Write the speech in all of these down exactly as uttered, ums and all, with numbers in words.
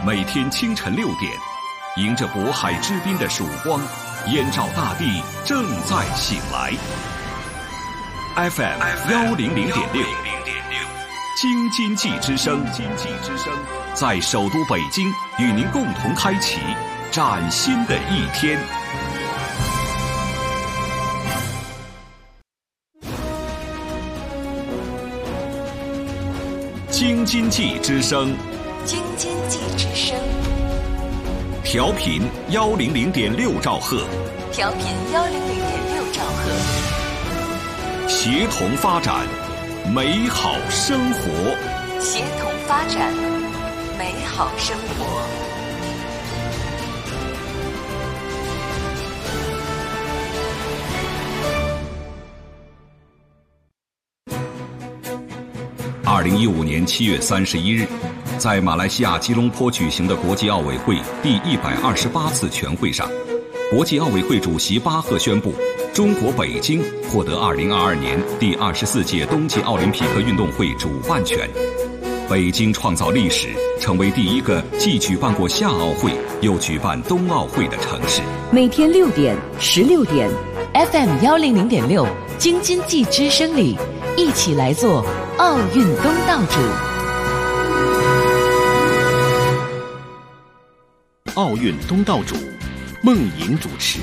每天清晨六点，迎着渤海之滨的曙光，燕赵大地正在醒来。F M 幺零零点六，京津冀之声，京津之声，在首都北京与您共同开启崭新的一天。京津冀之声， 京津冀之声， 调频幺零零点六兆赫， 调频幺零零点六兆赫， 协同发展，美好生活， 协同发展，美好生活。 二零一五年七月三十一日，在马来西亚吉隆坡举行的国际奥委会第一百二十八次全会上，国际奥委会主席巴赫宣布，中国北京获得二零二二年第二十四届冬季奥林匹克运动会主办权。北京创造历史，成为第一个既举办过夏奥会又举办冬奥会的城市。 每天六点、十六点 ，F M 幺零零点六，京津冀之声里，一起来做奥运东道主。 奥运东道主，孟莹主持。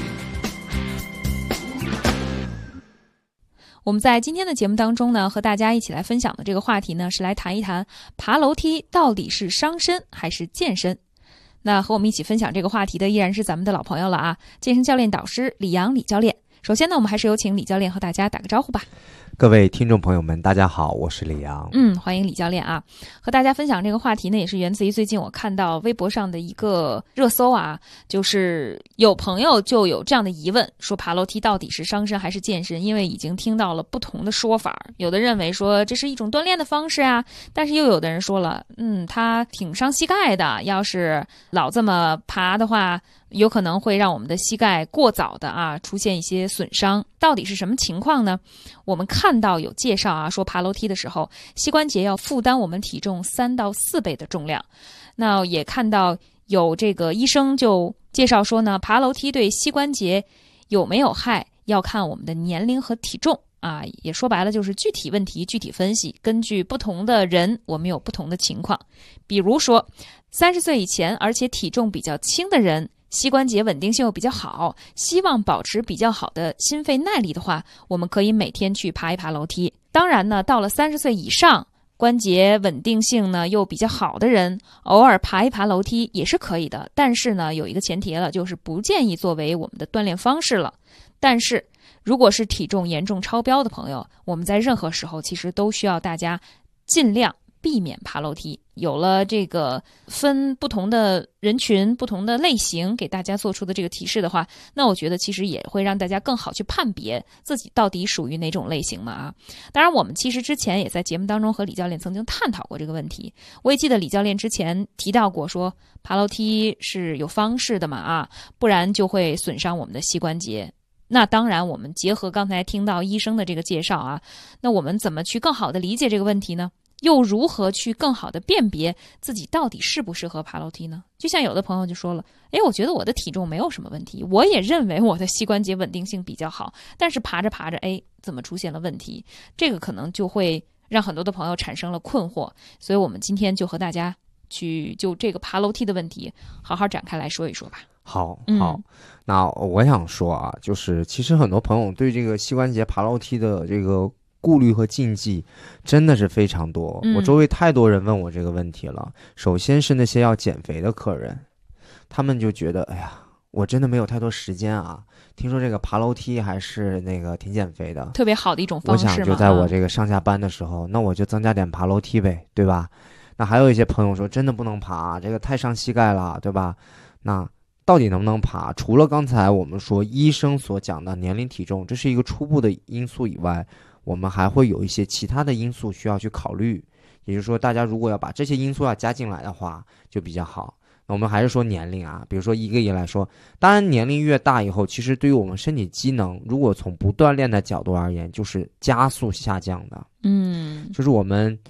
我们在今天的节目当中呢，和大家一起来分享的这个话题呢，是来谈一谈爬楼梯到底是伤身还是健身。那和我们一起分享这个话题的依然是咱们的老朋友了啊，健身教练导师李阳李教练。首先呢，我们还是有请李教练和大家打个招呼吧。 各位听众朋友们，大家好，我是李阳。 嗯，欢迎李教练啊！和大家分享这个话题呢，也是源自于最近我看到微博上的一个热搜啊，就是有朋友就有这样的疑问，说爬楼梯到底是伤身还是健身？因为已经听到了不同的说法，有的认为说这是一种锻炼的方式啊，但是又有的人说了，嗯，它挺伤膝盖的，要是老这么爬的话，有可能会让我们的膝盖过早的啊出现一些损伤。到底是什么情况呢？我们看到有介绍啊，说爬楼梯的时候，膝关节要负担我们体重三到四倍的重量。那也看到有这个医生就介绍说呢，爬楼梯对膝关节有没有害，要看我们的年龄和体重啊。也说白了就是具体问题具体分析，根据不同的人，我们有不同的情况。比如说，三十岁以前而且体重比较轻的人，膝关节稳定性又比较好，希望保持比较好的心肺耐力的话，我们可以每天去爬一爬楼梯。当然呢，到了三十岁以上，关节稳定性呢又比较好的人，偶尔爬一爬楼梯也是可以的。但是呢，有一个前提了，就是不建议作为我们的锻炼方式了。但是如果是体重严重超标的朋友，我们在任何时候其实都需要大家尽量避免爬楼梯。有了这个分不同的人群不同的类型给大家做出的这个提示的话，那我觉得其实也会让大家更好去判别自己到底属于哪种类型嘛啊。当然我们其实之前也在节目当中和李教练曾经探讨过这个问题。我也记得李教练之前提到过，说爬楼梯是有方式的嘛啊，不然就会损伤我们的膝关节。那当然我们结合刚才听到医生的这个介绍啊，那我们怎么去更好的理解这个问题呢？又如何去更好的辨别自己到底适不适合爬楼梯呢？就像有的朋友就说了，诶，我觉得我的体重没有什么问题，我也认为我的膝关节稳定性比较好，但是爬着爬着，诶，怎么出现了问题？这个可能就会让很多的朋友产生了困惑。所以我们今天就和大家去就这个爬楼梯的问题好好展开来说一说吧。 好好、嗯、那我想说啊，就是其实很多朋友对这个膝关节爬楼梯的这个顾虑和禁忌真的是非常多、嗯、我周围太多人问我这个问题了。首先是那些要减肥的客人，他们就觉得哎呀，我真的没有太多时间啊，听说这个爬楼梯还是那个挺减肥的， 特别好的一种方式嘛。 我想就在我这个上下班的时候、啊、那我就增加点爬楼梯呗，对吧？那还有一些朋友说真的不能爬，这个太伤膝盖了，对吧？那到底能不能爬？除了刚才我们说医生所讲的年龄体重，这是一个初步的因素以外，我们还会有一些其他的因素需要去考虑。也就是说，大家如果要把这些因素要加进来的话就比较好。那我们还是说年龄啊，比如说一个一个来说，当然年龄越大以后，其实对于我们身体机能，如果从不锻炼的角度而言，就是加速下降的。 嗯， 就是我们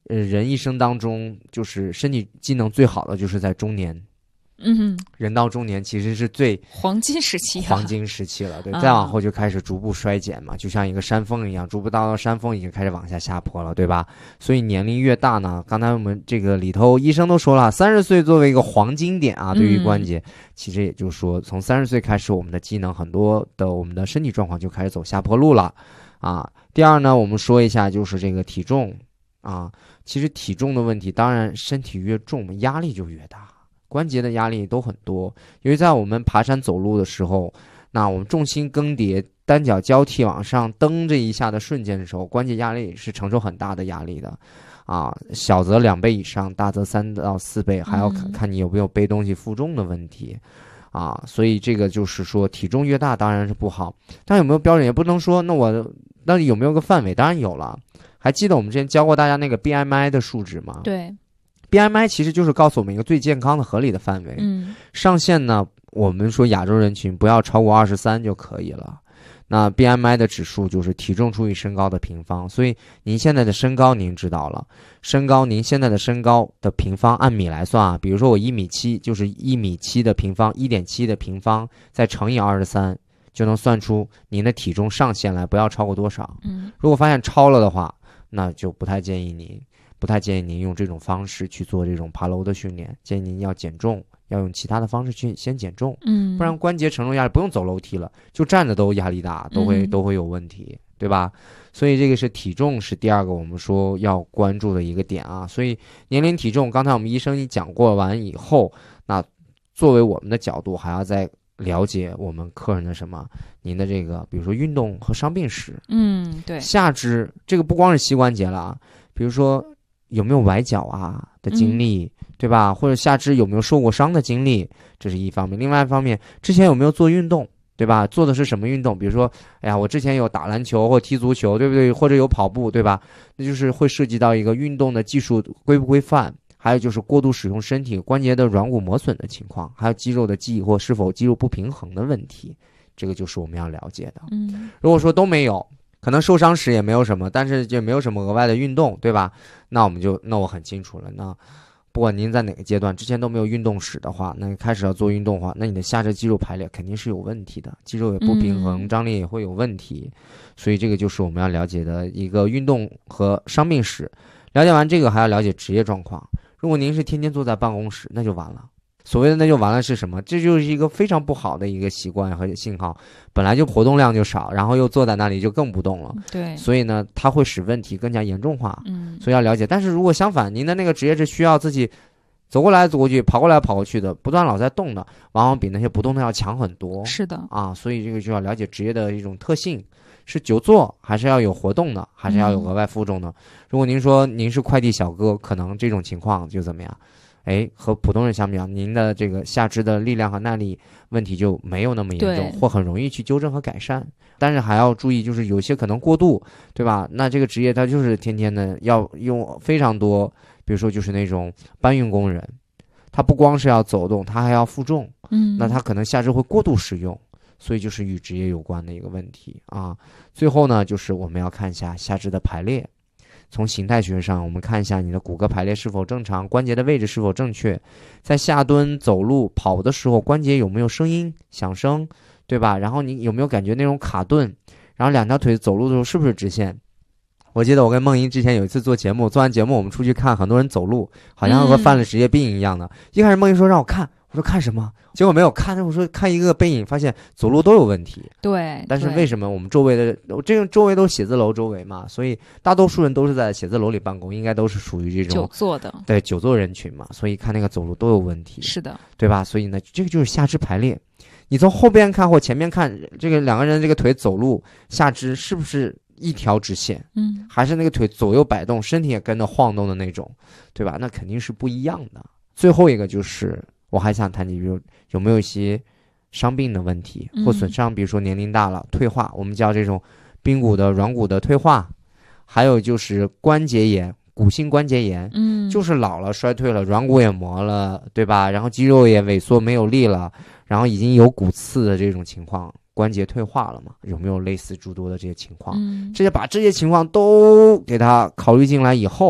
呃，人一生当中就是身体机能最好的就是在中年。 嗯， 人到中年其实是最黄金时期、啊， 黄金时期了，对， 啊、 再往后就开始逐步衰减嘛，就像一个山峰一样，逐步到山峰已经开始往下下坡了，对吧？所以年龄越大呢，刚才我们这个里头医生都说了，三十岁作为一个黄金点啊，对于关节，嗯、其实也就是说，从三十岁开始，我们的机能很多的我们的身体状况就开始走下坡路了啊。第二呢，我们说一下就是这个体重啊，其实体重的问题，当然身体越重，压力就越大。关节的压力都很多，因为在我们爬山走路的时候，那我们重心更迭、单脚交替往上蹬这一下的瞬间的时候，关节压力是承受很大的压力的，啊，小则两倍以上，大则三到四倍，还要看看你有没有背东西负重的问题，啊，所以这个就是说体重越大当然是不好，但有没有标准也不能说，那我那有没有个范围？当然有了，还记得我们之前教过大家那个 B M I 的数值吗？ 对。 B M I 其实就是告诉我们一个最健康的合理的范围， 嗯， 上限呢，我们说亚洲人群不要超过二十三就可以了。那 B M I 的指数就是体重除以身高的平方，所以您现在的身高您知道了，身高您现在的身高的平方按米来算啊，比如说我一米七，就是一米七的平方，一点七的平方再乘以二十三，就能算出您的体重上限来，不要超过多少。 嗯， 如果发现超了的话，那就不太建议您。不太建议您用这种方式去做这种爬楼的训练，建议您要减重，要用其他的方式去先减重， 嗯， 不然关节承受压力，不用走楼梯了，就站着都压力大，都会、 嗯、 都会有问题，对吧？所以这个是体重是第二个我们说要关注的一个点啊。所以年龄体重，刚才我们医生一讲过完以后，那作为我们的角度，还要再了解我们客人的什么，您的这个比如说运动和伤病史， 嗯，对， 下肢这个不光是膝关节了啊，比如说。有没有崴脚啊的经历、嗯、对吧？或者下肢有没有受过伤的经历，这是一方面。另外一方面，之前有没有做运动，对吧？做的是什么运动？比如说，哎呀，我之前有打篮球或踢足球，对不对？或者有跑步，对吧？那就是会涉及到一个运动的技术规不规范，还有就是过度使用身体关节的软骨磨损的情况，还有肌肉的记忆或是否肌肉不平衡的问题，这个就是我们要了解的。 嗯， 如果说都没有，可能受伤时也没有什么，但是也没有什么额外的运动，对吧？那我们就那我很清楚了。那不管您在哪个阶段之前都没有运动史的话，那开始要做运动的话，那你的下肢肌肉排列肯定是有问题的，肌肉也不平衡， 嗯、 张力也会有问题。所以这个就是我们要了解的一个运动和伤病史。了解完这个，还要了解职业状况。如果您是天天坐在办公室，那就完了。所谓的那就完了是什么？这就是一个非常不好的一个习惯和信号，本来就活动量就少，然后又坐在那里就更不动了。 对， 所以呢，它会使问题更加严重化。 嗯， 所以要了解。但是如果相反，您的那个职业是需要自己走过来走过去、跑过来跑过去的，不断老在动的，往往比那些不动的要强很多。 是的啊，所以这个就要了解职业的一种特性，是久坐还是要有活动的，还是要有额外负重的。嗯、如果您说您是快递小哥，可能这种情况就怎么样？哎，和普通人相比较，您的这个下肢的力量和耐力问题就没有那么严重，或很容易去纠正和改善。但是还要注意，就是有些可能过度，对吧？那这个职业它就是天天的要用非常多，比如说就是那种搬运工人，他不光是要走动，他还要负重， 嗯， 那他可能下肢会过度使用，所以就是与职业有关的一个问题啊。最后呢，就是我们要看一下下肢的排列。从形态学上，我们看一下你的骨骼排列是否正常，关节的位置是否正确，在下蹲、走路、跑的时候，关节有没有声音、响声，对吧？然后你有没有感觉那种卡顿？然后两条腿走路的时候是不是直线？我记得我跟梦莹之前有一次做节目，做完节目我们出去看很多人走路，好像和犯了职业病一样的。嗯、一开始梦莹说让我看，我说看什么？结果没有看，我说看一个背影，发现走路都有问题。 对， 但是为什么我们周围的这个周围都写字楼周围嘛，所以大多数人都是在写字楼里办公，应该都是属于这种久坐的， 对久坐人群嘛，所以看那个走路都有问题。 是的， 对吧？所以呢，这个就是下肢排列。你从后边看或前面看，这个两个人这个腿走路下肢是不是一条直线？ 嗯， 还是那个腿左右摆动，身体也跟着晃动的那种，对吧？那肯定是不一样的。最后一个就是我还想谈及，比如有没有一些伤病的问题或损伤，比如说年龄大了退化，我们叫这种髌骨的软骨的退化，还有就是关节炎。骨性关节炎， 嗯， 就是老了衰退了，软骨也磨了，对吧？然后肌肉也萎缩没有力了，然后已经有骨刺的这种情况，关节退化了嘛？有没有类似诸多的这些情况？ 嗯， 这些把这些情况都给它考虑进来以后，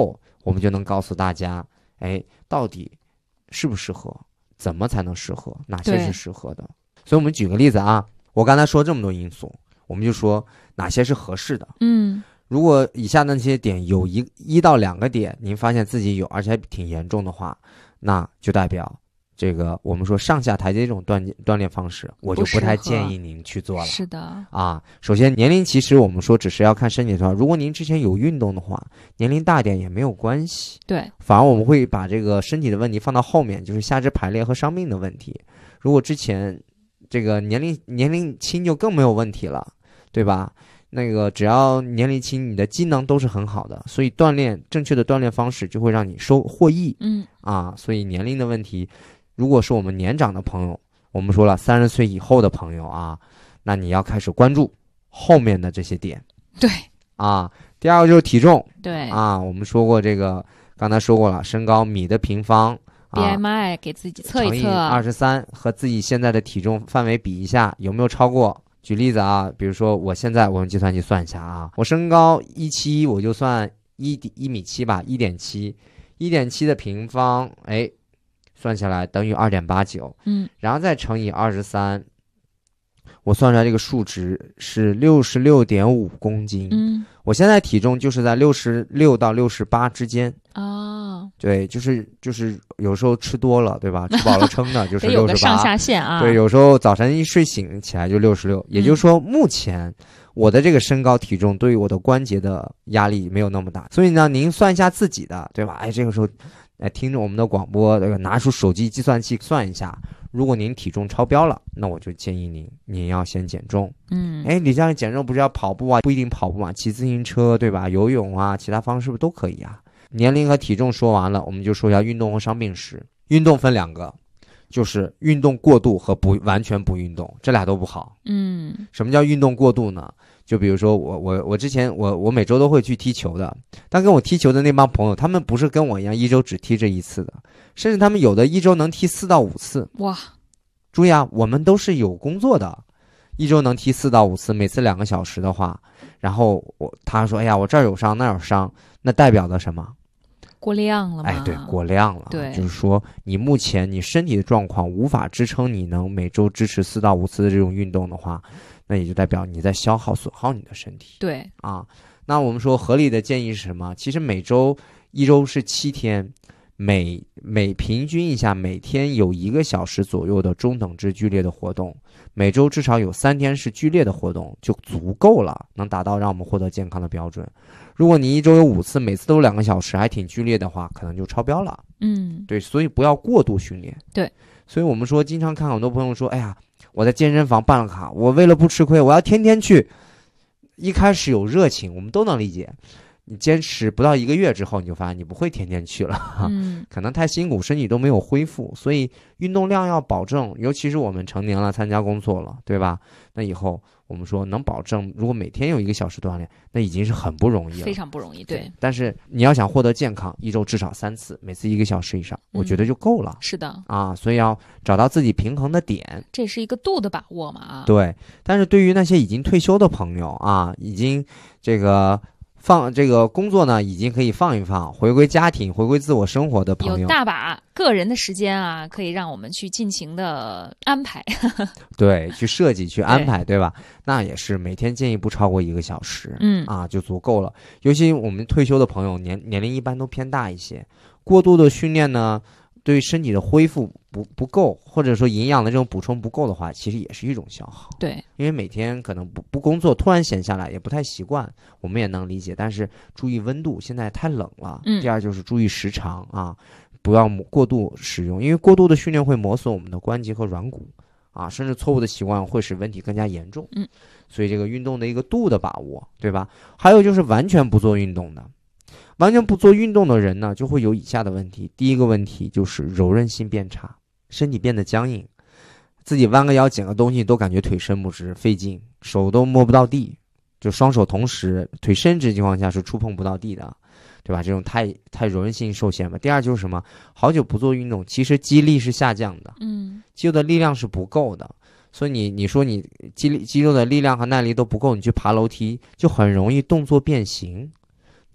我们就能告诉大家，哎，到底适不适合，怎么才能适合，哪些是适合的。所以我们举个例子啊，我刚才说这么多因素，我们就说哪些是合适的。 嗯， 如果以下那些点有一一到两个点您发现自己有，而且还挺严重的话，那就代表这个我们说上下台阶这种锻锻炼方式，我就不太建议您去做了。 是的啊，首先年龄其实我们说只是要看身体的状况，如果您之前有运动的话，年龄大点也没有关系。 对， 反而我们会把这个身体的问题放到后面，就是下肢排列和伤病的问题。如果之前这个年龄年龄轻就更没有问题了，对吧？那个只要年龄轻，你的机能都是很好的，所以锻炼正确的锻炼方式就会让你收获益。 嗯啊，所以年龄的问题，如果是我们年长的朋友，我们说了三十岁以后的朋友啊，那你要开始关注后面的这些点。 对啊，第二个就是体重。 对啊，我们说过这个，刚才说过了，身高米的平方。 B M I 给自己测一测， 二十三和自己现在的体重范围比一下，有没有超过？举例子啊，比如说我现在我用计算器算一下啊，我身高一七一，我就算一一米七吧，一点七，一点七的平方，哎，算下来等于二点八九， 嗯， 然后再乘以二十三，我算出来这个数值是六十六点五公斤， 嗯， 我现在体重就是在六十六到六十八之间。 哦， 对，就是就是有时候吃多了，对吧？吃饱了撑的，就是六十八。 有个上下限啊。 对，有时候早晨一睡醒起来就六十六，也就是说，目前我的这个身高体重对于我的关节的压力没有那么大，所以呢，您算一下自己的，对吧？哎，这个时候，哎，听着我们的广播，这个拿出手机计算器算一下，如果您体重超标了，那我就建议您，您要先减重。 嗯， 哎，你这样减重不是要跑步啊？不一定跑步嘛，骑自行车，对吧？游泳啊，其他方式是不是都可以啊？年龄和体重说完了，我们就说一下运动和伤病史。运动分两个，就是运动过度和不完全不运动，这俩都不好。 嗯， 什么叫运动过度呢？就比如说我我我之前我我每周都会去踢球的，但跟我踢球的那帮朋友，他们不是跟我一样一周只踢这一次的，甚至他们有的一周能踢四到五次。 哇！ 注意啊，我们都是有工作的，一周能踢四到五次，每次两个小时的话，然后我他说，哎呀，我这儿有伤那儿有伤，那代表的什么？ 过量了吗？ 哎，对，过量了。 对， 就是说你目前你身体的状况无法支撑你能每周支持四到五次的这种运动的话，那也就代表你在消耗损耗你的身体。 对啊，那我们说合理的建议是什么？其实每周一周是七天，每每平均一下，每天有一个小时左右的中等至剧烈的活动，每周至少有三天是剧烈的活动就足够了，能达到让我们获得健康的标准。如果你一周有五次，每次都两个小时，还挺剧烈的话，可能就超标了。 嗯， 对，所以不要过度训练。 对， 所以我们说，经常看很多朋友说，哎呀，我在健身房办了卡，我为了不吃亏，我要天天去。一开始有热情，我们都能理解。你坚持不到一个月之后，你就发现你不会天天去了， 嗯， 可能太辛苦，身体都没有恢复，所以运动量要保证，尤其是我们成年了，参加工作了，对吧？那以后我们说能保证，如果每天有一个小时锻炼，那已经是很不容易了， 非常不容易，对。 对，但是你要想获得健康，一周至少三次，每次一个小时以上， 嗯、 我觉得就够了。 是的， 啊，所以要找到自己平衡的点， 这是一个度的把握嘛啊。 对，但是对于那些已经退休的朋友啊，已经这个。放这个工作呢，已经可以放一放，回归家庭，回归自我生活的朋友， 有大把个人的时间啊，可以让我们去尽情的安排。 对，去设计，去安排， 对, 对吧？那也是每天建议不超过一个小时， 嗯啊，就足够了。尤其我们退休的朋友，年年龄一般都偏大一些，过度的训练呢，对身体的恢复不不够，或者说营养的这种补充不够的话，其实也是一种消耗。 对， 因为每天可能不不工作，突然闲下来也不太习惯，我们也能理解。但是注意温度，现在太冷了。 嗯。 第二就是注意时长啊，不要过度使用，因为过度的训练会磨损我们的关节和软骨啊，甚至错误的习惯会使问题更加严重。 嗯。 所以这个运动的一个度的把握，对吧？还有就是完全不做运动的。完全不做运动的人呢，就会有以下的问题。第一个问题就是柔韧性变差，身体变得僵硬，自己弯个腰捡个东西都感觉腿伸不直，费劲，手都摸不到地，就双手同时腿伸直的情况下是触碰不到地的，对吧？这种太太柔韧性受限嘛。第二就是什么？好久不做运动，其实肌力是下降的， 嗯， 肌肉的力量是不够的。所以你你说你肌力肌肉的力量和耐力都不够，你去爬楼梯就很容易动作变形。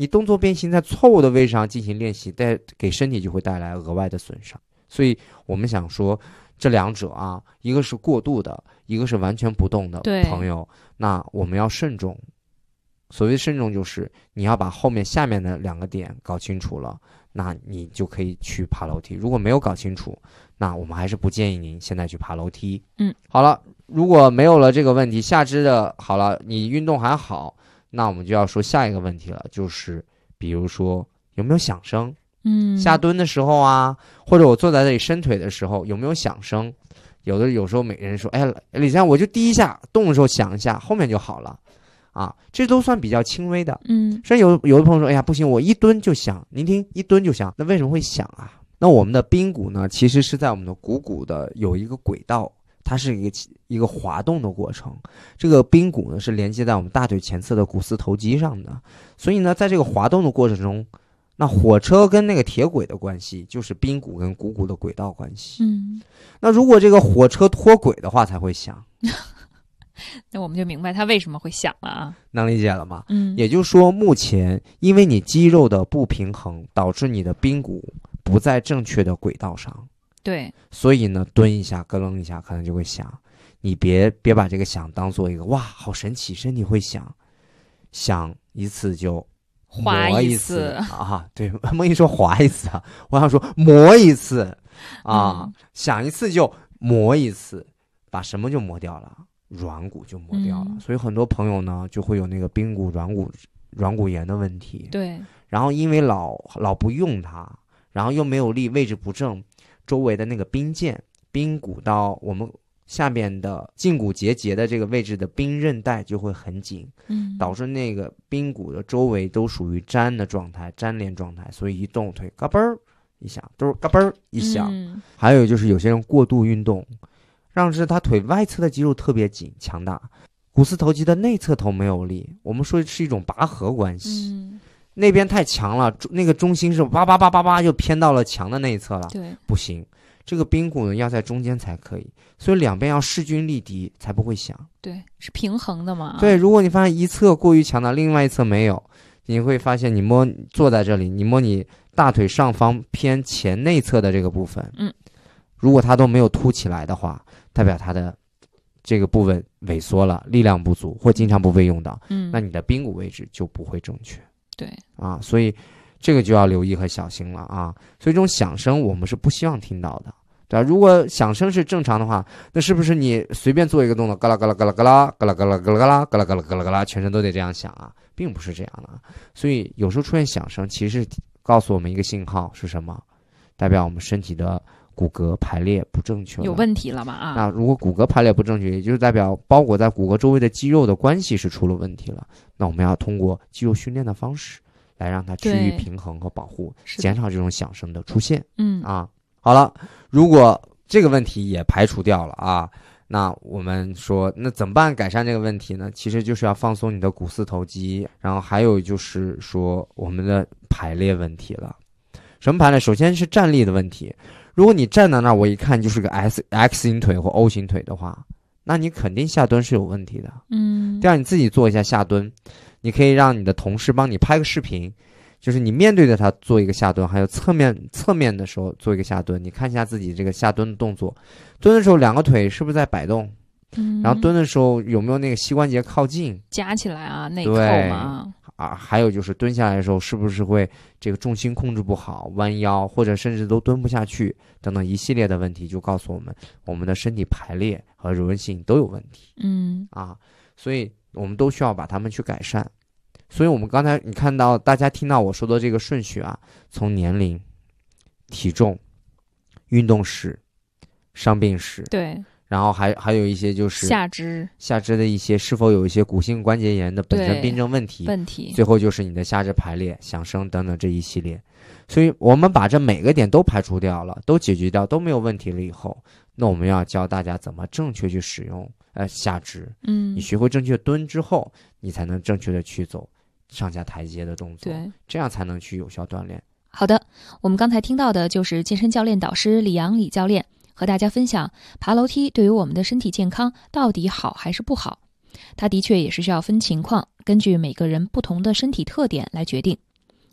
你动作变形在错误的位置上进行练习，带给身体就会带来额外的损伤。所以我们想说这两者啊，一个是过度的，一个是完全不动的朋友，那我们要慎重。所谓慎重就是你要把后面下面的两个点搞清楚了，那你就可以去爬楼梯。如果没有搞清楚，那我们还是不建议您现在去爬楼梯。 嗯， 好了，如果没有了这个问题，下肢的好了，你运动还好，那我们就要说下一个问题了，就是比如说有没有响声？ 嗯， 下蹲的时候啊，或者我坐在这里伸腿的时候有没有响声？有的有时候每个人说，哎，李先生，我就第一下动的时候响一下，后面就好了。啊，这都算比较轻微的。 嗯， 虽然有有的朋友说，哎呀，不行，我一蹲就响。您听，一蹲就响，那为什么会响啊？那我们的髌骨呢，其实是在我们的股骨的有一个轨道，它是一个一个滑动的过程。这个髌骨呢是连接在我们大腿前侧的股四头肌上的，所以呢，在这个滑动的过程中，那火车跟那个铁轨的关系就是髌骨跟股骨的轨道关系。 嗯， 那如果这个火车脱轨的话，才会响。 那我们就明白它为什么会响了啊， 能理解了吗？ 嗯， 也就是说，目前因为你肌肉的不平衡，导致你的髌骨不在正确的轨道上， 对， 所以呢，蹲一下、咯楞一下，可能就会响。你别别把这个响当做一个哇，好神奇，身体会响，响一次就滑一次啊，对，梦一说滑一次啊，我想说磨一次啊， 嗯、 响一次就磨一次，把什么就磨掉了？软骨就磨掉了。 嗯、 所以很多朋友呢就会有那个髌骨软骨软骨炎的问题。 对， 然后因为老老不用它，然后又没有力，位置不正，周围的那个髌腱、髌骨到我们下面的胫骨结节的这个位置的髌韧带就会很紧， 嗯， 导致那个髌骨的周围都属于粘的状态、粘连状态，所以一动腿嘎嘣儿一响，都是嘎嘣儿一响。 嗯、 还有就是有些人过度运动，让是他腿外侧的肌肉特别紧强大，股四头肌的内侧头没有力，我们说是一种拔河关系。 嗯， 那边太强了，那个中心是叭叭叭叭叭就偏到了墙的那一侧了。 对， 不行，这个髌骨呢要在中间才可以，所以两边要势均力敌才不会响。 对，是平衡的嘛。 对，如果你发现一侧过于强大，另外一侧没有，你会发现你摸坐在这里，你摸你大腿上方偏前内侧的这个部分， 嗯， 如果它都没有凸起来的话，代表它的这个部分萎缩了，力量不足或经常不被用到， 嗯， 那你的髌骨位置就不会正确。 对啊，所以这个就要留意和小心了啊。所以这种响声我们是不希望听到的，对吧？如果响声是正常的话，那是不是你随便做一个动作，嘎啦嘎啦嘎啦嘎啦嘎啦嘎啦嘎啦嘎啦嘎啦嘎啦嘎啦嘎啦，全身都得这样响啊？并不是这样的。所以有时候出现响声，其实告诉我们一个信号是什么？代表我们身体的骨骼排列不正确了， 有问题了吧？啊， 那如果骨骼排列不正确，也就是代表包裹在骨骼周围的肌肉的关系是出了问题了。那我们要通过肌肉训练的方式来让它趋于平衡和保护，减少这种响声的出现。 嗯啊，好了，如果这个问题也排除掉了啊，那我们说那怎么办改善这个问题呢？其实就是要放松你的股四头肌，然后还有就是说我们的排列问题了。什么排列？首先是站立的问题。如果你站在那儿，我一看就是个 X X 型腿或 O 型腿的话，那你肯定下蹲是有问题的。 嗯， 第二，你自己做一下下蹲，你可以让你的同事帮你拍个视频，就是你面对着他做一个下蹲，还有侧面侧面的时候做一个下蹲，你看一下自己这个下蹲的动作，蹲的时候两个腿是不是在摆动？ 嗯， 然后蹲的时候有没有那个膝关节靠近？ 夹起来啊，内扣嘛。 啊，还有就是蹲下来的时候是不是会这个重心控制不好，弯腰，或者甚至都蹲不下去等等一系列的问题，就告诉我们我们的身体排列和柔韧性都有问题。 嗯啊，所以我们都需要把它们去改善。所以我们刚才你看到大家听到我说的这个顺序啊，从年龄、体重、运动史、伤病史， 对。 然后还还有一些就是下肢下肢的一些是否有一些骨性关节炎的本身病症问题问题， 最后就是你的下肢排列、响声等等这一系列。所以我们把这每个点都排除掉了，都解决掉，都没有问题了以后，那我们要教大家怎么正确去使用呃下肢。 嗯， 你学会正确蹲之后，你才能正确的去走上下台阶的动作， 对， 这样才能去有效锻炼。 好的，我们刚才听到的就是健身教练导师李阳李教练和大家分享爬楼梯对于我们的身体健康到底好还是不好。它的确也是需要分情况，根据每个人不同的身体特点来决定。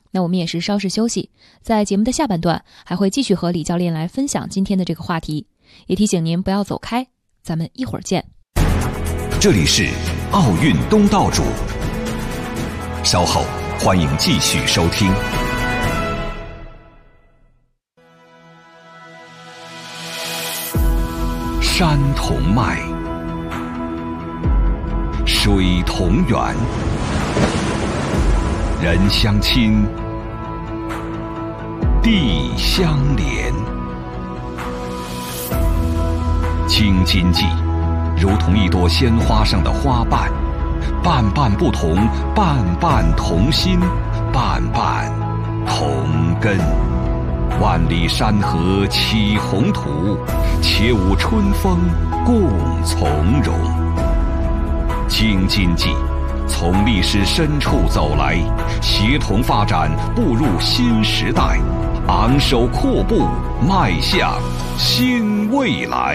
那我们也是稍事休息，在节目的下半段还会继续和李教练来分享今天的这个话题，也提醒您不要走开，咱们一会儿见。 这里是奥运东道主，稍后欢迎继续收听。山同脉，水同源，人相亲，地相连。京津冀如同一朵鲜花上的花瓣，瓣瓣不同，瓣瓣同心，瓣瓣同根。万里山河起宏图，且舞春风共从容。京津冀从历史深处走来，协同发展，步入新时代，昂首阔步，迈向新未来。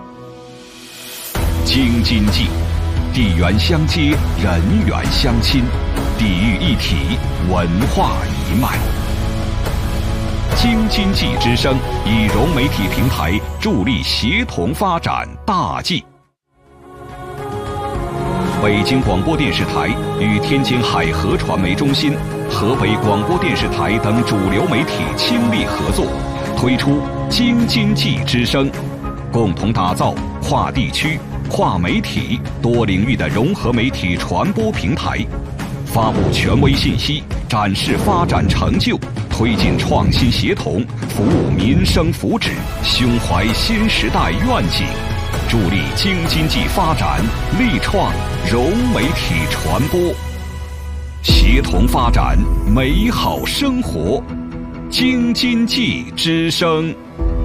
京津冀，地缘相接，人缘相亲，地域一体，文化一脉。京津冀之声以融媒体平台助力协同发展大计。北京广播电视台与天津海河传媒中心、河北广播电视台等主流媒体倾力合作，推出京津冀之声，共同打造跨地区、跨媒体、多领域的融合媒体传播平台，发布权威信息，展示发展成就，推进创新协同，服务民生福祉，胸怀新时代愿景，助力京津冀发展，力创融媒体传播，协同发展，美好生活。京津冀之声。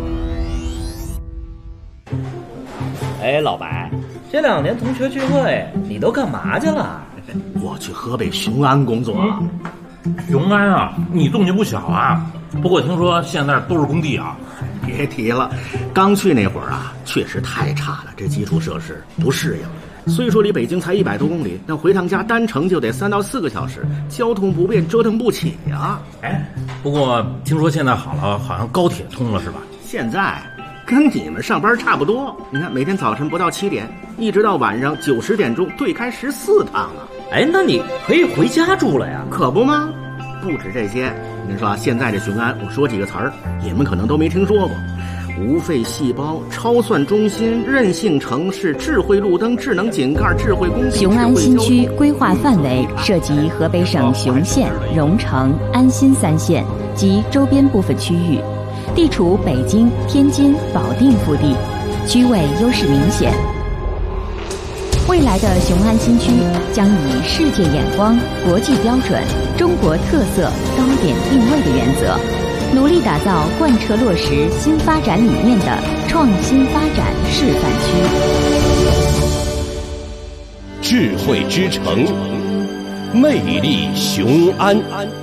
哎，老白，这两年同学聚会你都干嘛去了？ 我去河北雄安工作了。 雄安啊，你动静不小啊。不过听说现在都是工地啊。 别提了，刚去那会儿啊，确实太差了，这基础设施不适应。虽说离北京才一百多公里，但回趟家单程就得三到四个小时，交通不便，折腾不起呀。 哎，不过听说现在好了，好像高铁通了是吧？ 现在跟你们上班差不多，你看每天早晨不到七点，一直到晚上九十点钟，对开十四趟呢。 哎，那你可以回家住了呀。 可不吗？不止这些，您说现在这雄安，我说几个词儿，你们可能都没听说过：无废细胞、超算中心、韧性城市、智慧路灯、智能井盖、智慧公雄安新区规划范围涉及河北省雄县、荣成、安新三县及周边部分区域，地处北京、天津、保定腹地，区位优势明显。未来的雄安新区将以世界眼光、国际标准、中国特色高点定位的原则，努力打造贯彻落实新发展理念的创新发展示范区。 智慧之城，魅力雄安。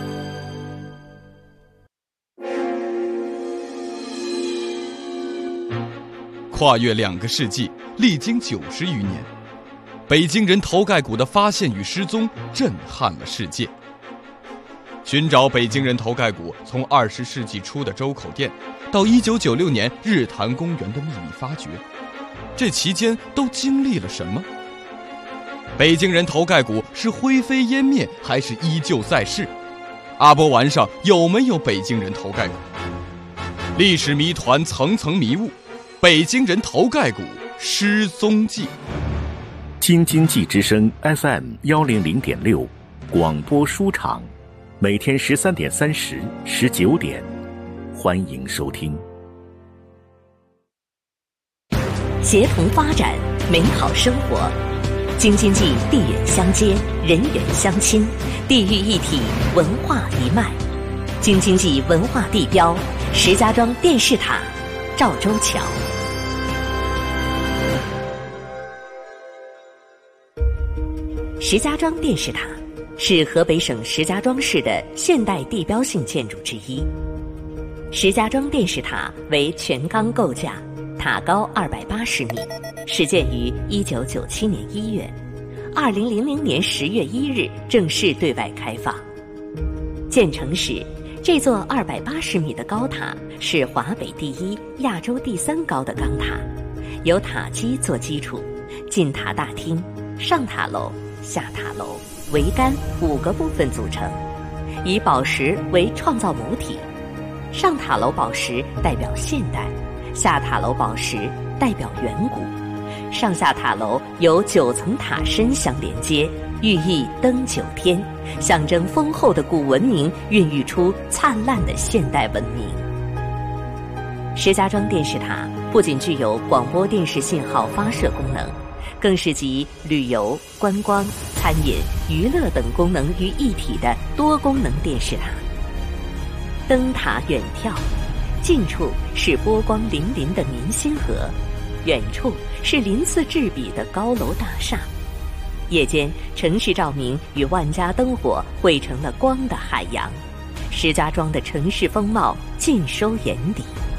跨越两个世纪，历经九十余年，北京人头盖骨的发现与失踪震撼了世界。寻找北京人头盖骨，从二十世纪初的周口店，到一九九六年日坛公园的秘密发掘，这期间都经历了什么？北京人头盖骨是灰飞烟灭，还是依旧在世？阿波丸上有没有北京人头盖骨？历史谜团层层迷雾，北京人头盖骨失踪记。 京津冀之声 F M 幺零零点六广播书场，每天十三点三十、十九点，欢迎收听。 协同发展，美好生活。京津冀地远相接，人远相亲，地域一体，文化一脉。京津冀文化地标石家庄电视塔，赵州桥。石家庄电视塔是河北省石家庄市的现代地标性建筑之一。石家庄电视塔为全钢构架，塔高二百八十米，始建于一九九七年一月，二零零零年十月一日正式对外开放。 建成时，这座二百八十米的高塔是华北第一、亚洲第三高的钢塔，由塔基做基础，进塔大厅、上塔楼、下塔楼、桅杆五个部分组成，以宝石为创造母体。上塔楼宝石代表现代，下塔楼宝石代表远古。上下塔楼由九层塔身相连接，寓意登九天，象征丰厚的古文明孕育出灿烂的现代文明。石家庄电视塔不仅具有广播电视信号发射功能，更是集旅游、观光、餐饮、娱乐等功能于一体的多功能电视塔。灯塔远眺，近处是波光粼粼的明星河，远处是鳞次栉比的高楼大厦。夜间，城市照明与万家灯火汇成了光的海洋，石家庄的城市风貌尽收眼底。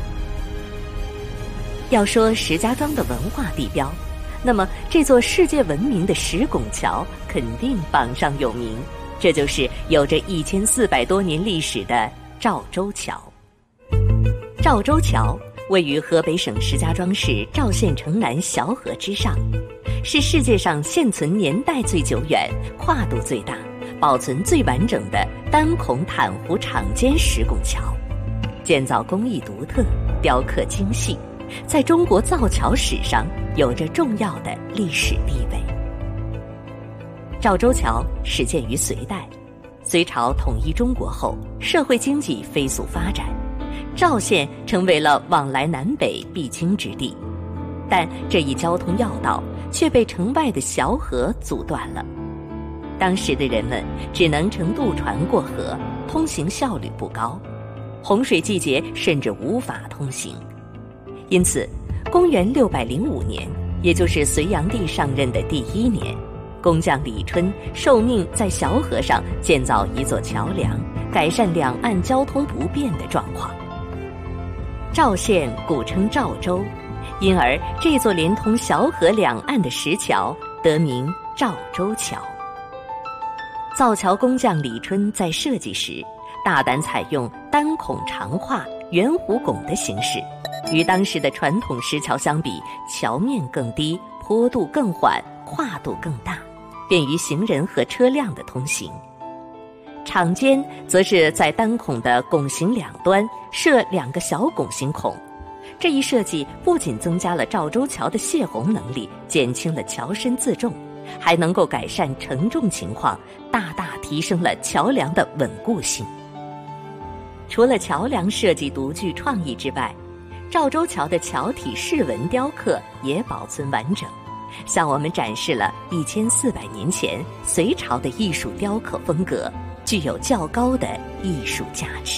要说石家庄的文化地标，那么这座世界闻名的石拱桥肯定榜上有名，这就是有着一千四百多年历史的赵州桥。赵州桥位于河北省石家庄市赵县城南小河之上，是世界上现存年代最久远、跨度最大、保存最完整的单孔袒湖敞肩石拱桥，建造工艺独特，雕刻精细，在中国造桥史上有着重要的历史地位。赵州桥始建于隋代，隋朝统一中国后，社会经济飞速发展，赵县成为了往来南北必经之地，但这一交通要道却被城外的小河阻断了。当时的人们只能乘渡船过河，通行效率不高，洪水季节甚至无法通行。因此，公元六百零五年，也就是隋炀帝上任的第一年，工匠李春受命在小河上建造一座桥梁，改善两岸交通不便的状况。赵县古称赵州，因而这座连通小河两岸的石桥得名赵州桥。造桥工匠李春在设计时，大胆采用单孔长画、圆弧拱的形式，与当时的传统石桥相比，桥面更低，坡度更缓，跨度更大，便于行人和车辆的通行。敞肩则是在单孔的拱形两端设两个小拱形孔，这一设计不仅增加了赵州桥的泄洪能力，减轻了桥身自重，还能够改善承重情况，大大提升了桥梁的稳固性。除了桥梁设计独具创意之外，赵州桥的桥体饰纹雕刻也保存完整，向我们展示了一千四百年前隋朝的艺术雕刻风格，具有较高的艺术价值。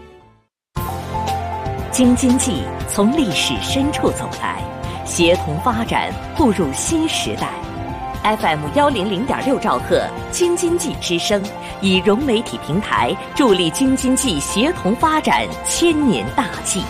京津冀从历史深处走来，协同发展，步入新时代。F M 幺零零点六兆赫京津冀之声，以融媒体平台助力京津冀协同发展千年大计。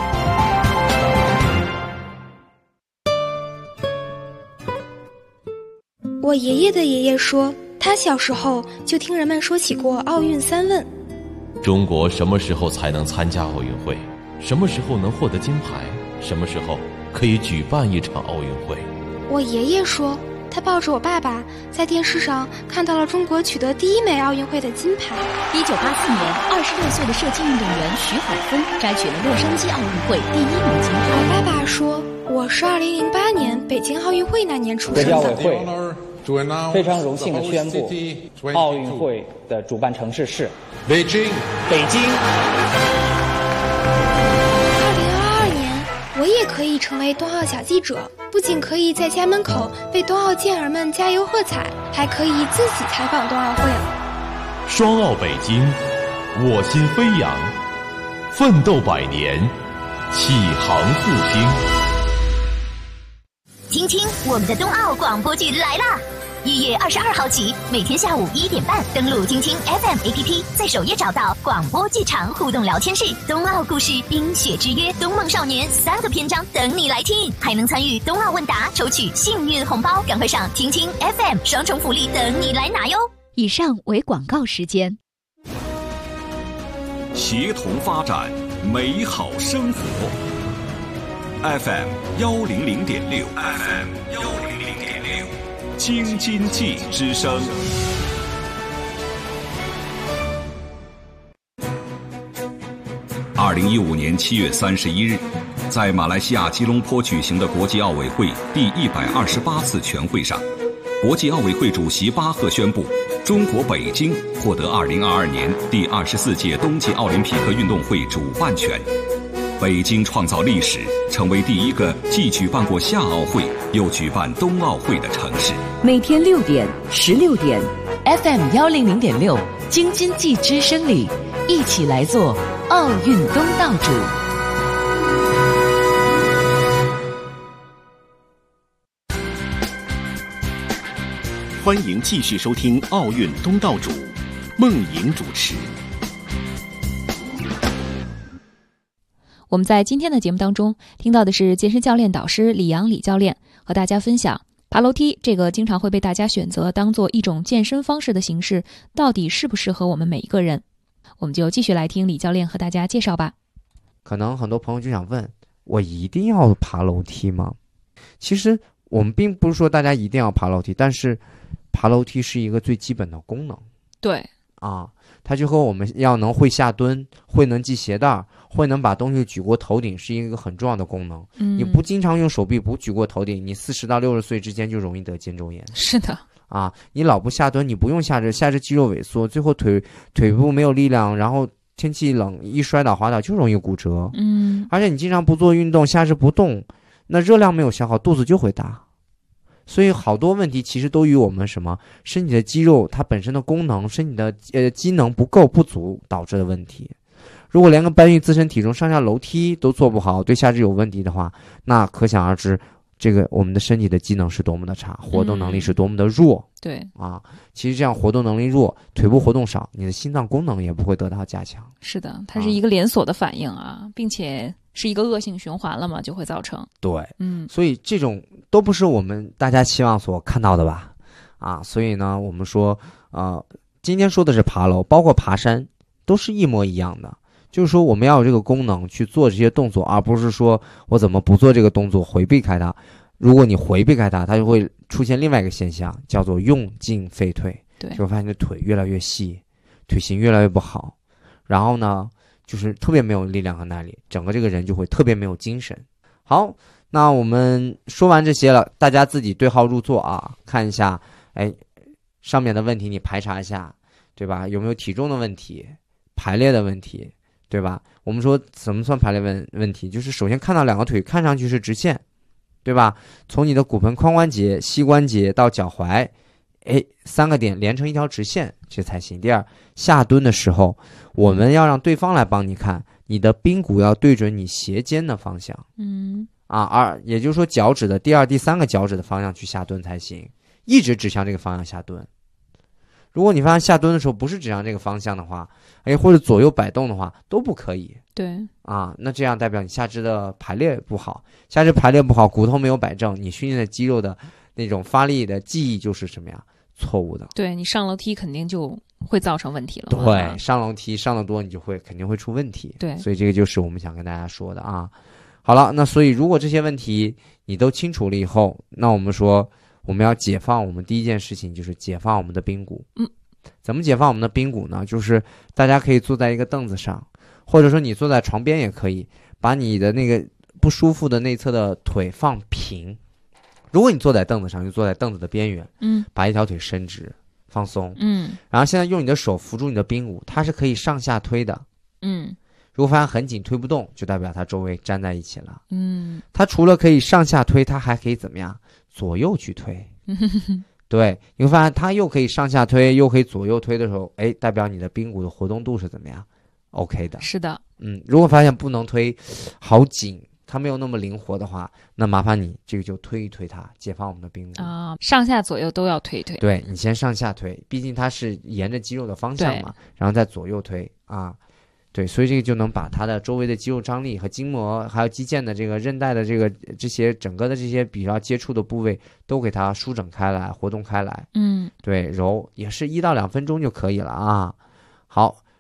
我爷爷的爷爷说，他小时候就听人们说起过奥运三问。 中国什么时候才能参加奥运会？什么时候能获得金牌？什么时候可以举办一场奥运会？ 我爷爷说，他抱着我爸爸在电视上看到了中国取得第一枚奥运会的金牌。 一九八四年，二十六岁的射击运动员徐海峰摘取了洛杉矶奥运会第一枚金牌。 我爸爸说，我是二零零八年北京奥运会那年出生的。 国际奥委会非常荣幸地宣布，奥运会的主办城市是北京。北京。 二零二二年，我也可以成为冬奥小记者，不仅可以在家门口为冬奥健儿们加油喝彩，还可以自己采访冬奥会了。 双奥北京，我心飞扬，奋斗百年，启航复兴。 听听我们的冬奥广播剧来啦！一月二十二号起，每天下午一点半，登录听听 F M A P P， 在首页找到广播剧场互动聊天室，冬奥故事、冰雪之约、冬梦少年三个篇章等你来听，还能参与冬奥问答，抽取幸运红包，赶快上听听 F M， 双重福利等你来拿哟！ 以上为广告时间。 协同发展，美好生活。F M 幺零零点六 ，F M 幺零零点六，京津冀之声。二零一五年七月三十一日，在马来西亚吉隆坡举行的国际奥委会第一百二十八次全会上，国际奥委会主席巴赫宣布，中国北京获得二零二二年第二十四届冬季奥林匹克运动会主办权。北京创造历史，成为第一个既举办过夏奥会又举办冬奥会的城市。 每天六点、十六点 ，F M 幺零零点六，京津冀之声里，一起来做奥运东道主。 欢迎继续收听《奥运东道主》，孟莹主持。 我们在今天的节目当中听到的是健身教练导师李阳李教练和大家分享爬楼梯这个经常会被大家选择当做一种健身方式的形式，到底适不适合我们每一个人？我们就继续来听李教练和大家介绍吧。 可能很多朋友就想问，我一定要爬楼梯吗？其实我们并不是说大家一定要爬楼梯，但是爬楼梯是一个最基本的功能。 对啊，它就和我们要能会下蹲，会能系鞋带，会能把东西举过头顶是一个很重要的功能。 嗯， 你不经常用手臂不举过头顶，你四十到六十岁之间就容易得肩周炎。 是的啊，你老不下蹲，你不用下肢，下肢肌肉萎缩，最后腿腿部没有力量，然后天气冷一摔倒滑倒就容易骨折。 嗯， 而且你经常不做运动，下肢不动，那热量没有消耗，肚子就会大。所以好多问题其实都与我们什么身体的肌肉它本身的功能，身体的呃机能不够不足导致的问题。如果连个搬运自身体重上下楼梯都做不好，对下肢有问题的话，那可想而知这个我们的身体的机能是多么的差，活动能力是多么的弱。 嗯、对啊，其实这样活动能力弱，腿部活动少，你的心脏功能也不会得到加强。 是的，它是一个连锁的反应啊，啊并且是一个恶性循环了嘛，就会造成。 对， 嗯， 所以这种都不是我们大家期望所看到的吧？啊，所以呢，我们说，呃，今天说的是爬楼，包括爬山，都是一模一样的。就是说，我们要有这个功能去做这些动作，而不是说我怎么不做这个动作，回避开它。如果你回避开它，它就会出现另外一个现象，叫做用进废退。 对， 就会发现你的腿越来越细，腿型越来越不好，然后呢，就是特别没有力量和耐力，整个这个人就会特别没有精神。好，那我们说完这些了，大家自己对号入座啊，看一下，哎，上面的问题你排查一下，对吧？有没有体重的问题、排列的问题，对吧？我们说怎么算排列问问题？就是首先看到两个腿看上去是直线，对吧？从你的骨盆、髋关节、膝关节到脚踝，哎，三个点连成一条直线，这才行。第二，下蹲的时候，我们要让对方来帮你看，你的髌骨要对准你鞋尖的方向。 嗯， 啊，而也就是说脚趾的第二、第三个脚趾的方向去下蹲才行，一直指向这个方向下蹲。如果你发现下蹲的时候不是指向这个方向的话，哎，或者左右摆动的话，都不可以。 对啊，那这样代表你下肢的排列不好，下肢排列不好，骨头没有摆正，你训练的肌肉的那种发力的记忆就是什么呀？错误的。 对，你上楼梯肯定就会造成问题了。 对，上楼梯上得多，你就会肯定会出问题。 对， 所以这个就是我们想跟大家说的啊。好了，那所以如果这些问题你都清楚了以后，那我们说我们要解放我们第一件事情就是解放我们的髌骨。 嗯， 怎么解放我们的髌骨呢？就是大家可以坐在一个凳子上，或者说你坐在床边也可以，把你的那个不舒服的内侧的腿放平。如果你坐在凳子上，就坐在凳子的边缘， 嗯， 把一条腿伸直放松， 嗯， 然后现在用你的手扶住你的髌骨，它是可以上下推的， 嗯， 如果发现很紧推不动，就代表它周围粘在一起了， 嗯， 它除了可以上下推，它还可以怎么样？左右去推，对，你会发现它又可以上下推，又可以左右推的时候，哎，代表你的髌骨的活动度是怎么样 ？OK 的， 是的， 嗯，如果发现不能推，好紧。它没有那么灵活的话，那麻烦你这个就推一推它，解放我们的髌骨啊，上下左右都要推推。 对，你先上下推，毕竟它是沿着肌肉的方向嘛，然后再左右推啊，对，所以这个就能把它的周围的肌肉张力和筋膜还有肌腱的这个韧带的这个这些整个的这些比较接触的部位都给它舒整开来，活动开来。 嗯， 对，揉也是一到两分钟就可以了啊。好。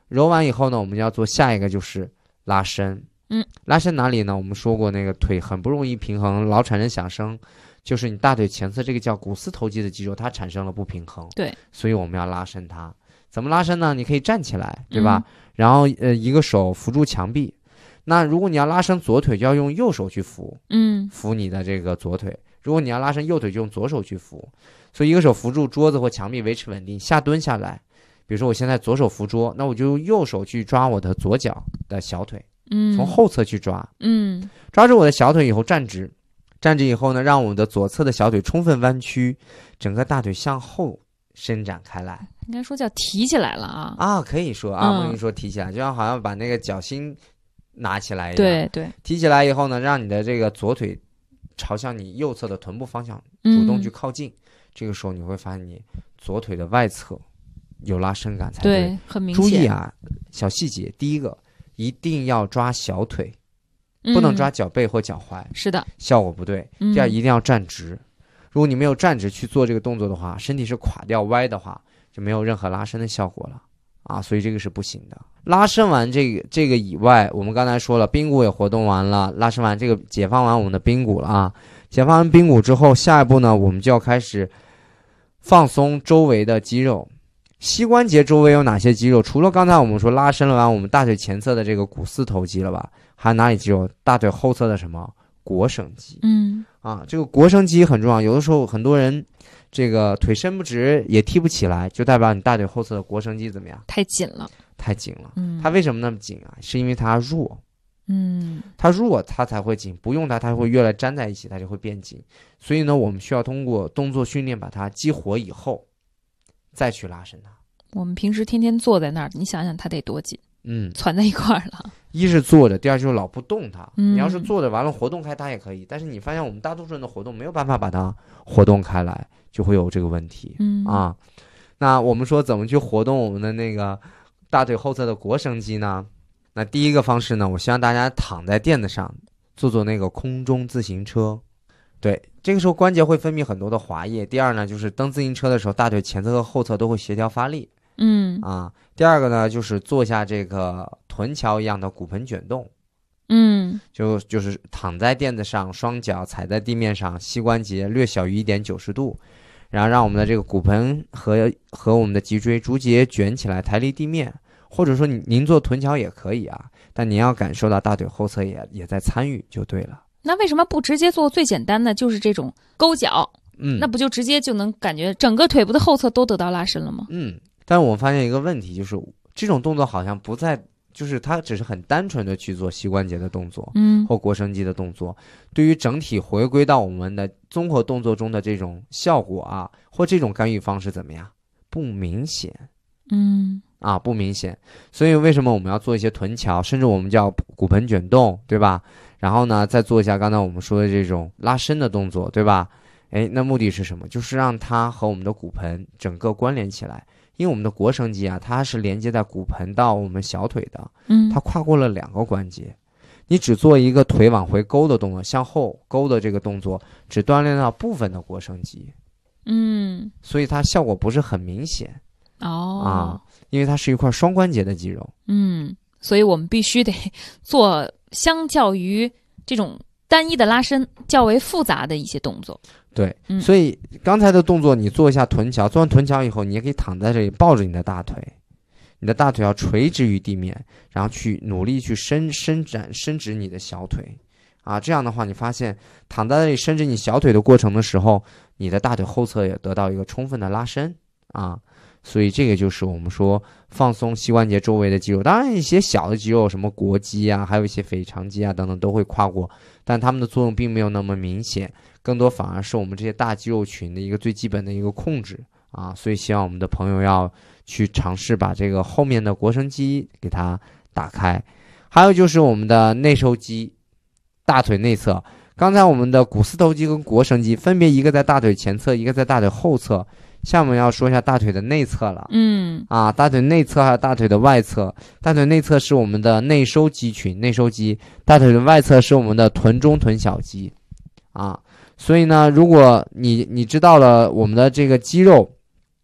揉完以后呢，我们要做下一个就是拉伸。 嗯， 拉伸哪里呢？我们说过那个腿很不容易平衡，老产生响声，就是你大腿前侧这个叫股四头肌的肌肉，它产生了不平衡。 对， 所以我们要拉伸它。怎么拉伸呢？你可以站起来，对吧？嗯、然后呃，一个手扶住墙壁。那如果你要拉伸左腿，就要用右手去扶， 嗯， 扶你的这个左腿。如果你要拉伸右腿，就用左手去扶。所以一个手扶住桌子或墙壁维持稳定，下蹲下来。比如说我现在左手扶桌，那我就用右手去抓我的左脚的小腿， 嗯， 从后侧去抓， 嗯， 抓住我的小腿以后站直，站直以后呢，让我们的左侧的小腿充分弯曲，整个大腿向后伸展开来。 应该说叫提起来了啊啊，可以说啊，梦云说提起来，就像好像把那个脚心拿起来一样。 对对， 提起来以后呢，让你的这个左腿朝向你右侧的臀部方向主动去靠近，嗯、这个时候你会发现你左腿的外侧有拉伸感才对，很明显。 注意啊，小细节，第一个一定要抓小腿，不能抓脚背或脚踝， 嗯、是的， 效果不对。 嗯、 第二，一定要站直。如果你没有站直去做这个动作的话，身体是垮掉歪的话，就没有任何拉伸的效果了啊，所以这个是不行的。拉伸完这个这个以外，我们刚才说了，髌骨也活动完了，拉伸完这个解放完我们的髌骨了啊。解放完髌骨之后，下一步呢，我们就要开始放松周围的肌肉。膝关节周围有哪些肌肉？除了刚才我们说拉伸了完我们大腿前侧的这个股四头肌了吧，还有哪里肌肉？大腿后侧的什么腘绳肌。 嗯啊，这个腘绳肌很重要。有的时候很多人这个腿伸不直也提不起来，就代表你大腿后侧的腘绳肌怎么样？ 太紧了， 太紧了。 嗯， 它为什么那么紧啊？是因为它弱。 嗯， 它弱它才会紧，不用它它会越来粘在一起，它就会变紧。所以呢，我们需要通过动作训练把它激活以后，再去拉伸它。 我们平时天天坐在那儿，你想想它得多紧， 嗯， 攒在一块儿了。 一是坐着，第二就是老不动它。 嗯、 你要是坐着完了活动开它也可以，但是你发现我们大多数人的活动没有办法把它活动开来，就会有这个问题。 嗯啊，那我们说怎么去活动我们的那个大腿后侧的腘绳肌呢？那第一个方式呢，我希望大家躺在垫子上做做那个空中自行车。对，这个时候关节会分泌很多的滑液。第二呢，就是蹬自行车的时候，大腿前侧和后侧都会协调发力。 嗯啊，第二个呢，就是做下这个臀桥一样的骨盆卷动。 嗯， 就就是躺在垫子上，双脚踩在地面上，膝关节略小于一点九十度，然后让我们的这个骨盆和和我们的脊椎逐节卷起来，抬离地面。或者说您您做臀桥也可以啊，但您要感受到大腿后侧也也在参与就对了。 那为什么不直接做最简单的，就是这种勾脚？ 嗯， 那不就直接就能感觉整个腿部的后侧都得到拉伸了吗？ 嗯，但我发现一个问题，就是这种动作好像不在，就是它只是很单纯的去做膝关节的动作， 嗯， 或腘绳肌的动作，对于整体回归到我们的综合动作中的这种效果啊，或这种干预方式怎么样？不明显。 嗯。 啊，不明显，所以为什么我们要做一些臀桥，甚至我们叫骨盆卷动，对吧？然后呢，再做一下刚才我们说的这种拉伸的动作，对吧？哎，那目的是什么？就是让它和我们的骨盆整个关联起来，因为我们的腘绳肌啊，它是连接在骨盆到我们小腿的， 嗯， 它跨过了两个关节。你只做一个腿往回勾的动作，向后勾的这个动作，只锻炼到部分的腘绳肌， 嗯， 所以它效果不是很明显。 哦啊，因为它是一块双关节的肌肉。 嗯，所以我们必须得做相较于这种单一的拉伸较为复杂的一些动作。 对， 嗯、 所以刚才的动作你做一下臀桥，做完臀桥以后，你也可以躺在这里抱着你的大腿，你的大腿要垂直于地面，然后去努力去伸伸展伸直你的小腿。啊，这样的话，你发现躺在那里伸直你小腿的过程的时候，你的大腿后侧也得到一个充分的拉伸啊。所以这个就是我们说放松膝关节周围的肌肉，当然一些小的肌肉，什么腘肌啊，还有一些腓肠肌啊等等都会跨过，但它们的作用并没有那么明显，更多反而是我们这些大肌肉群的一个最基本的一个控制啊。所以希望我们的朋友要去尝试把这个后面的腘绳肌给它打开。还有就是我们的内收肌，大腿内侧，刚才我们的股四头肌跟腘绳肌分别一个在大腿前侧，一个在大腿后侧。下面要说一下大腿的内侧了， 嗯， 啊，大腿内侧还有大腿的外侧。大腿内侧是我们的内收肌群，内收肌；大腿的外侧是我们的臀中臀小肌，啊，所以呢，如果你你知道了我们的这个肌肉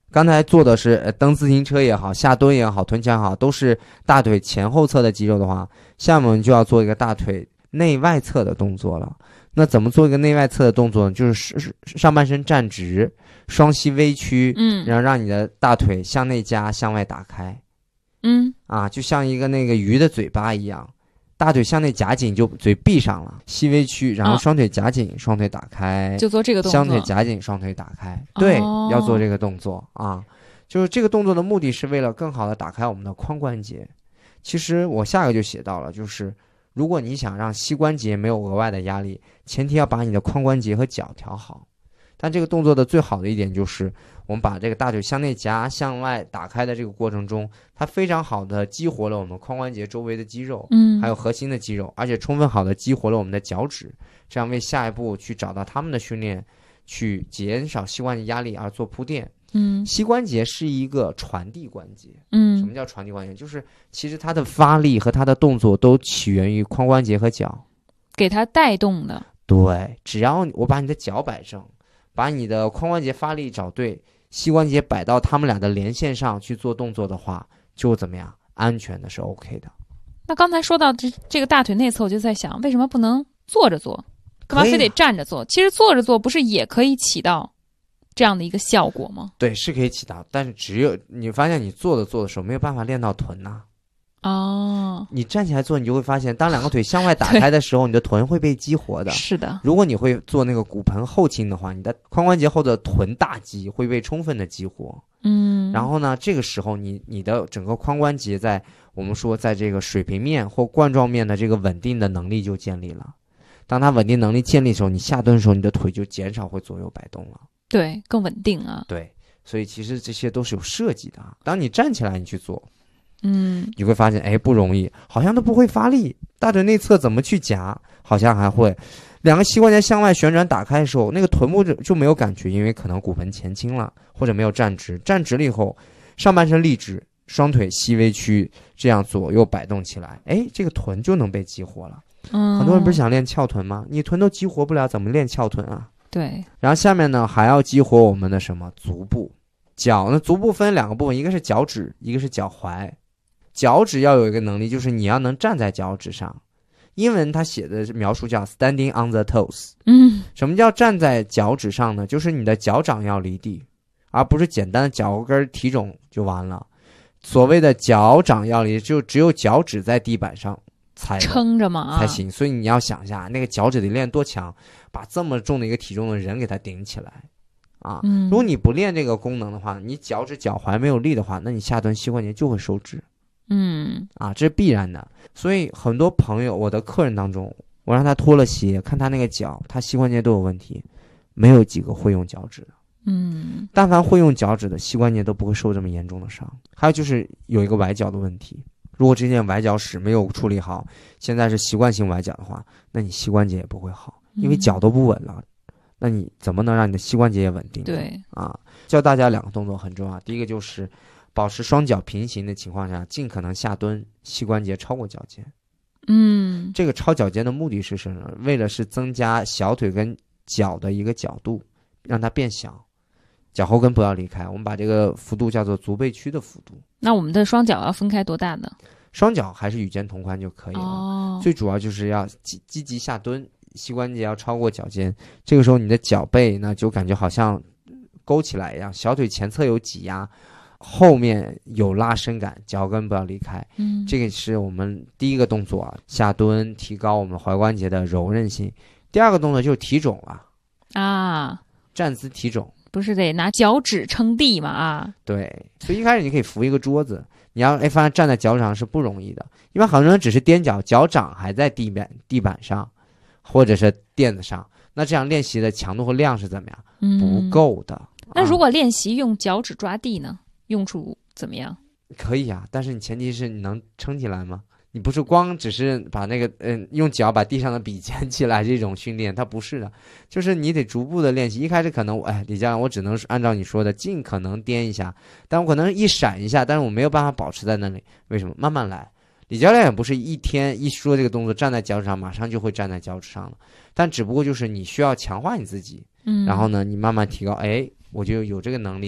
刚才做的是蹬自行车也好，下蹲也好，臀前也好，都是大腿前后侧的肌肉的话，下面我们就要做一个大腿内外侧的动作了。那怎么做一个内外侧的动作呢？就是上半身站直，双膝微屈， 嗯， 然后让你的大腿向内夹，向外打开， 嗯， 啊，就像一个那个鱼的嘴巴一样，大腿向内夹紧，就嘴闭上了，膝微屈，然后双腿夹紧，哦、双腿打开， 就做这个动作。 双腿夹紧，双腿打开，对，哦、要做这个动作啊。就是这个动作的目的是为了更好的打开我们的髋关节。其实我下个就写到了，就是如果你想让膝关节没有额外的压力，前提要把你的髋关节和脚调好。但这个动作的最好的一点就是，我们把这个大腿向内夹、向外打开的这个过程中，它非常好的激活了我们髋关节周围的肌肉， 嗯， 还有核心的肌肉，而且充分好的激活了我们的脚趾，这样为下一步去找到他们的训练，去减少膝关节压力而做铺垫。 嗯， 膝关节是一个传递关节。 嗯， 什么叫传递关节？就是其实它的发力和它的动作都起源于髋关节和脚， 给它带动的。 对，只要我把你的脚摆正，把你的髋关节发力找对，膝关节摆到他们俩的连线上去做动作的话，就怎么样？安全的是 OK 的。 那刚才说到这这个大腿内侧，我就在想，为什么不能坐着做？干嘛非得站着做？其实坐着做不是也可以起到这样的一个效果吗？ 对，是可以起到，但是只有你发现你坐着做的时候没有办法练到臀呐、 啊。哦， 你站起来做，你就会发现，当两个腿向外打开的时候，你的臀会被激活的。 是的。 如果你会做那个骨盆后倾的话，你的髋关节后的臀大肌会被充分的激活。 嗯。 然后呢，这个时候你你的整个髋关节在我们说在这个水平面或冠状面的这个稳定的能力就建立了。当它稳定能力建立的时候，你下蹲的时候，你的腿就减少会左右摆动了。 对，更稳定啊。 对，所以其实这些都是有设计的啊。当你站起来，你去做， 嗯， 你会发现，哎，不容易，好像都不会发力。大腿内侧怎么去夹，好像还会。两个膝关节向外旋转打开的时候，那个臀部就就没有感觉，因为可能骨盆前倾了，或者没有站直。站直了以后，上半身立直，双腿膝微屈，这样左右摆动起来，哎，这个臀就能被激活了。 嗯， 很多人不是想练翘臀吗？你臀都激活不了，怎么练翘臀啊？ 对。 然后下面呢，还要激活我们的什么足部、脚呢？足部分两个部分，一个是脚趾，一个是脚踝。脚趾要有一个能力，就是你要能站在脚趾上。英文它写的描述叫 standing on the toes。 嗯， 什么叫站在脚趾上呢？就是你的脚掌要离地，而不是简单的脚跟提踵就完了。所谓的脚掌要离，就只有脚趾在地板上才撑着嘛才行。所以你要想一下，那个脚趾得练多强，把这么重的一个体重的人给它顶起来啊！ 嗯， 如果你不练这个功能的话，你脚趾脚踝没有力的话，那你下蹲膝关节就会收直。 嗯， 啊，这是必然的。所以很多朋友，我的客人当中，我让他脱了鞋，看他那个脚，他膝关节都有问题，没有几个会用脚趾的。 嗯， 但凡会用脚趾的，膝关节都不会受这么严重的伤。还有就是有一个崴脚的问题，如果之前崴脚史没有处理好，现在是习惯性崴脚的话，那你膝关节也不会好，因为脚都不稳了。嗯，那你怎么能让你的膝关节也稳定呢？ 对啊，教大家两个动作很重要。第一个就是保持双脚平行的情况下，尽可能下蹲，膝关节超过脚尖。 嗯， 这个超脚尖的目的是什么？为了是增加小腿跟脚的一个角度，让它变小，脚后跟不要离开。我们把这个幅度叫做足背屈的幅度。 那我们的双脚要分开多大呢？ 双脚还是与肩同宽就可以了。 哦， 最主要就是要积积极下蹲，膝关节要超过脚尖。这个时候你的脚背呢就感觉好像勾起来一样，小腿前侧有挤压，后面有拉伸感，脚跟不要离开。 嗯， 这个是我们第一个动作啊，下蹲提高我们踝关节的柔韧性。第二个动作就是提踵了啊， 站姿提踵， 不是得拿脚趾撑地吗？啊， 对，所以一开始你可以扶一个桌子，你要哎发现站在脚掌是不容易的，因为很多人只是踮脚，脚掌还在地板地板上，或者是垫子上，那这样练习的强度和量是怎么样？ 嗯， 不够的。 那如果练习用脚趾抓地呢？用处怎么样？ 可以啊，但是你前提是你能撑起来吗？你不是光只是把那个嗯用脚把地上的笔捡起来这种训练，它不是的，就是你得逐步的练习。一开始可能哎李教练我只能按照你说的尽可能颠一下，但我可能一闪一下，但是我没有办法保持在那里。为什么？慢慢来。李教练也不是一天一说这个动作站在脚趾上马上就会站在脚趾上了，但只不过就是你需要强化你自己， 嗯， 然后呢你慢慢提高，哎我就有这个能力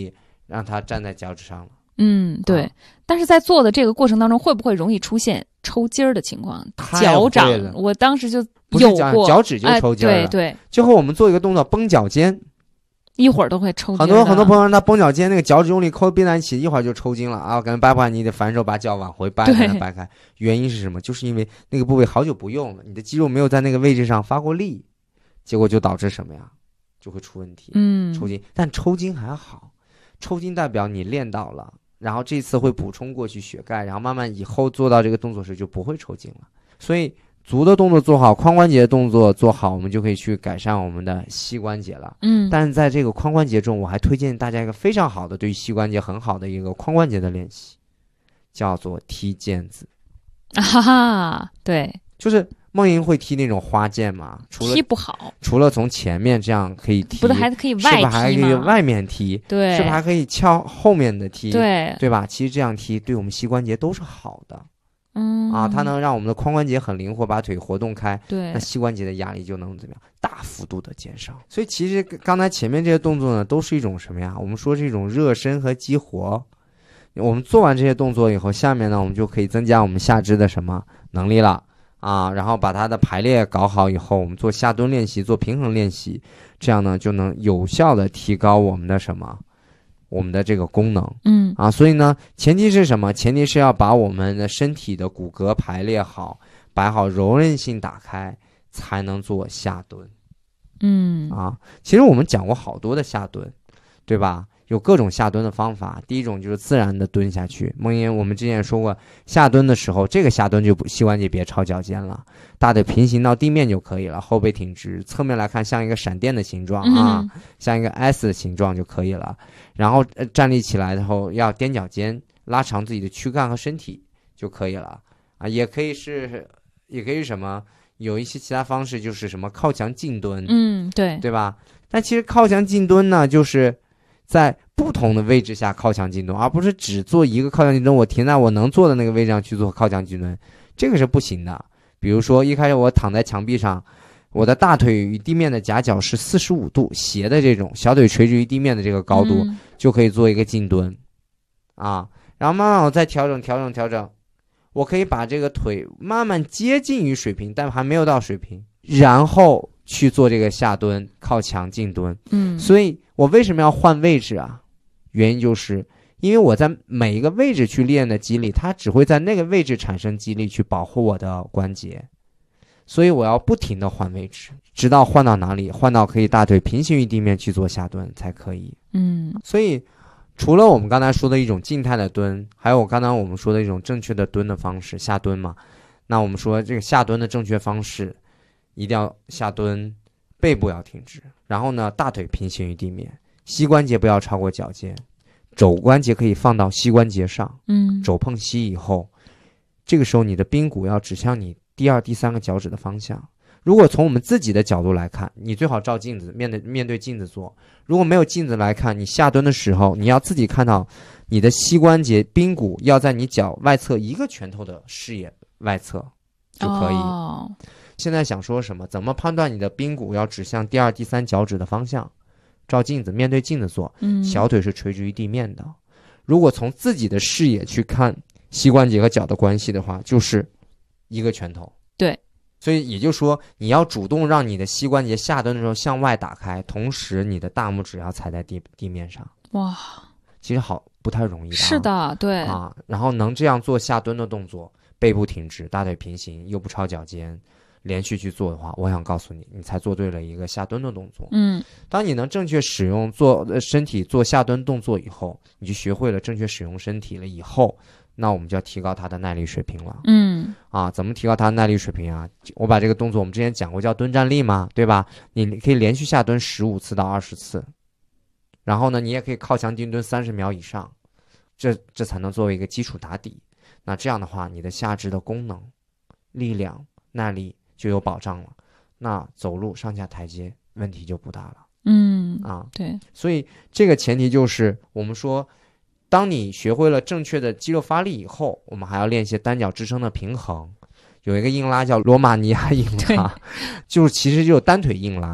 让它站在脚趾上了。 嗯，对、啊。但是在做的这个过程当中，会不会容易出现抽筋儿的情况？脚掌，我当时就有过， 脚趾就抽筋了、哎。 对对， 就和我们做一个动作绷脚尖， 一会儿都会抽筋。 很多很多朋友让他绷脚尖，那个脚趾用力抠并在一起，一会儿就抽筋了啊！感觉掰不开，你得反手把脚往回掰才能掰开。原因是什么？就是因为那个部位好久不用了，你的肌肉没有在那个位置上发过力，结果就导致什么呀？就会出问题。 嗯， 抽筋，但抽筋还好，抽筋代表你练到了。然后这次会补充过去血钙，然后慢慢以后做到这个动作时就不会抽筋了。所以足的动作做好，髋关节的动作做好，我们就可以去改善我们的膝关节了。 嗯， 但是在这个髋关节中，我还推荐大家一个非常好的对于膝关节很好的一个髋关节的练习，叫做踢毽子。 哈哈，对， 就是梦莹会踢那种花毽吗？除了踢不好， 除了从前面这样可以踢， 不是还可以外踢吗？ 是不是还可以外面踢？ 对， 是不是还可以翘后面的踢？ 对， 对吧？其实这样踢对我们膝关节都是好的。 嗯啊，它能让我们的髋关节很灵活，把腿活动开。 对， 那膝关节的压力就能怎么样？大幅度的减少。所以其实刚才前面这些动作呢，都是一种什么呀？我们说是一种热身和激活。我们做完这些动作以后，下面呢，我们就可以增加我们下肢的什么能力了。啊，然后把它的排列搞好以后，我们做下蹲练习，做平衡练习，这样呢就能有效的提高我们的什么，我们的这个功能。 嗯， 啊，所以呢，前提是什么？前提是要把我们的身体的骨骼排列好，摆好，柔韧性打开，才能做下蹲。 嗯， 啊，其实我们讲过好多的下蹲，对吧？有各种下蹲的方法，第一种就是自然的蹲下去。梦莹，我们之前也说过，下蹲的时候，这个下蹲就不膝关节别超脚尖了，大腿平行到地面就可以了，后背挺直，侧面来看像一个闪电的形状啊， 嗯、 像一个 S 的形状就可以了。然后、呃、站立起来的后要踮脚尖，拉长自己的躯干和身体就可以了啊，也可以是，也可以是什么？有一些其他方式，就是什么靠墙静蹲， 嗯，对， 对吧？但其实靠墙静蹲呢，就是在不同的位置下靠墙静蹲，而不是只做一个靠墙静蹲，我停在我能做的那个位置上去做靠墙静蹲，这个是不行的。比如说一开始我躺在墙壁上，我的大腿与地面的夹角是四十五度斜的这种，小腿垂直于地面的这个高度、嗯、就可以做一个静蹲啊，然后慢慢我再调整调整调整，我可以把这个腿慢慢接近于水平，但还没有到水平，然后去做这个下蹲靠墙静蹲。 嗯， 所以我为什么要换位置啊？原因就是因为我在每一个位置去练的肌力，它只会在那个位置产生肌力去保护我的关节，所以我要不停的换位置，直到换到哪里，换到可以大腿平行于地面去做下蹲才可以。 嗯， 所以除了我们刚才说的一种静态的蹲，还有刚才我们说的一种正确的蹲的方式，下蹲嘛。那我们说这个下蹲的正确方式，一定要下蹲，背部要挺直，然后呢，大腿平行于地面，膝关节不要超过脚尖，肘关节可以放到膝关节上， 嗯， 肘碰膝以后，这个时候你的髌骨要指向你第二、第三个脚趾的方向。如果从我们自己的角度来看，你最好照镜子，面对面对镜子做。如果没有镜子来看，你下蹲的时候，你要自己看到你的膝关节髌骨要在你脚外侧一个拳头的视野外侧就可以。 哦， 现在想说什么？怎么判断你的髌骨要指向第二、第三脚趾的方向？照镜子，面对镜子做， 嗯， 小腿是垂直于地面的。如果从自己的视野去看膝关节和脚的关系的话，就是一个拳头。 对。 所以也就是说，你要主动让你的膝关节下蹲的时候向外打开，同时你的大拇指要踩在地地面上。 哇， 其实好不太容易的、啊。 是的，对啊。然后能这样做下蹲的动作，背部挺直，大腿平行，又不超脚尖，连续去做的话，我想告诉你，你才做对了一个下蹲的动作。 嗯， 当你能正确使用做身体做下蹲动作以后，你就学会了正确使用身体了以后。那我们就要提高它的耐力水平了。 嗯， 啊，怎么提高它的耐力水平啊？我把这个动作我们之前讲过，叫蹲站立嘛，对吧？你可以连续下蹲十五次到二十次，然后呢，你也可以靠墙静蹲三十秒以上，这这才能作为一个基础打底。那这样的话，你的下肢的功能、力量、耐力就有保障了。那走路上下台阶问题就不大了。 嗯， 啊， 对。 所以这个前提就是我们说。当你学会了正确的肌肉发力以后，我们还要练一些单脚支撑的平衡。有一个硬拉叫罗马尼亚硬拉，就是其实就是单腿硬拉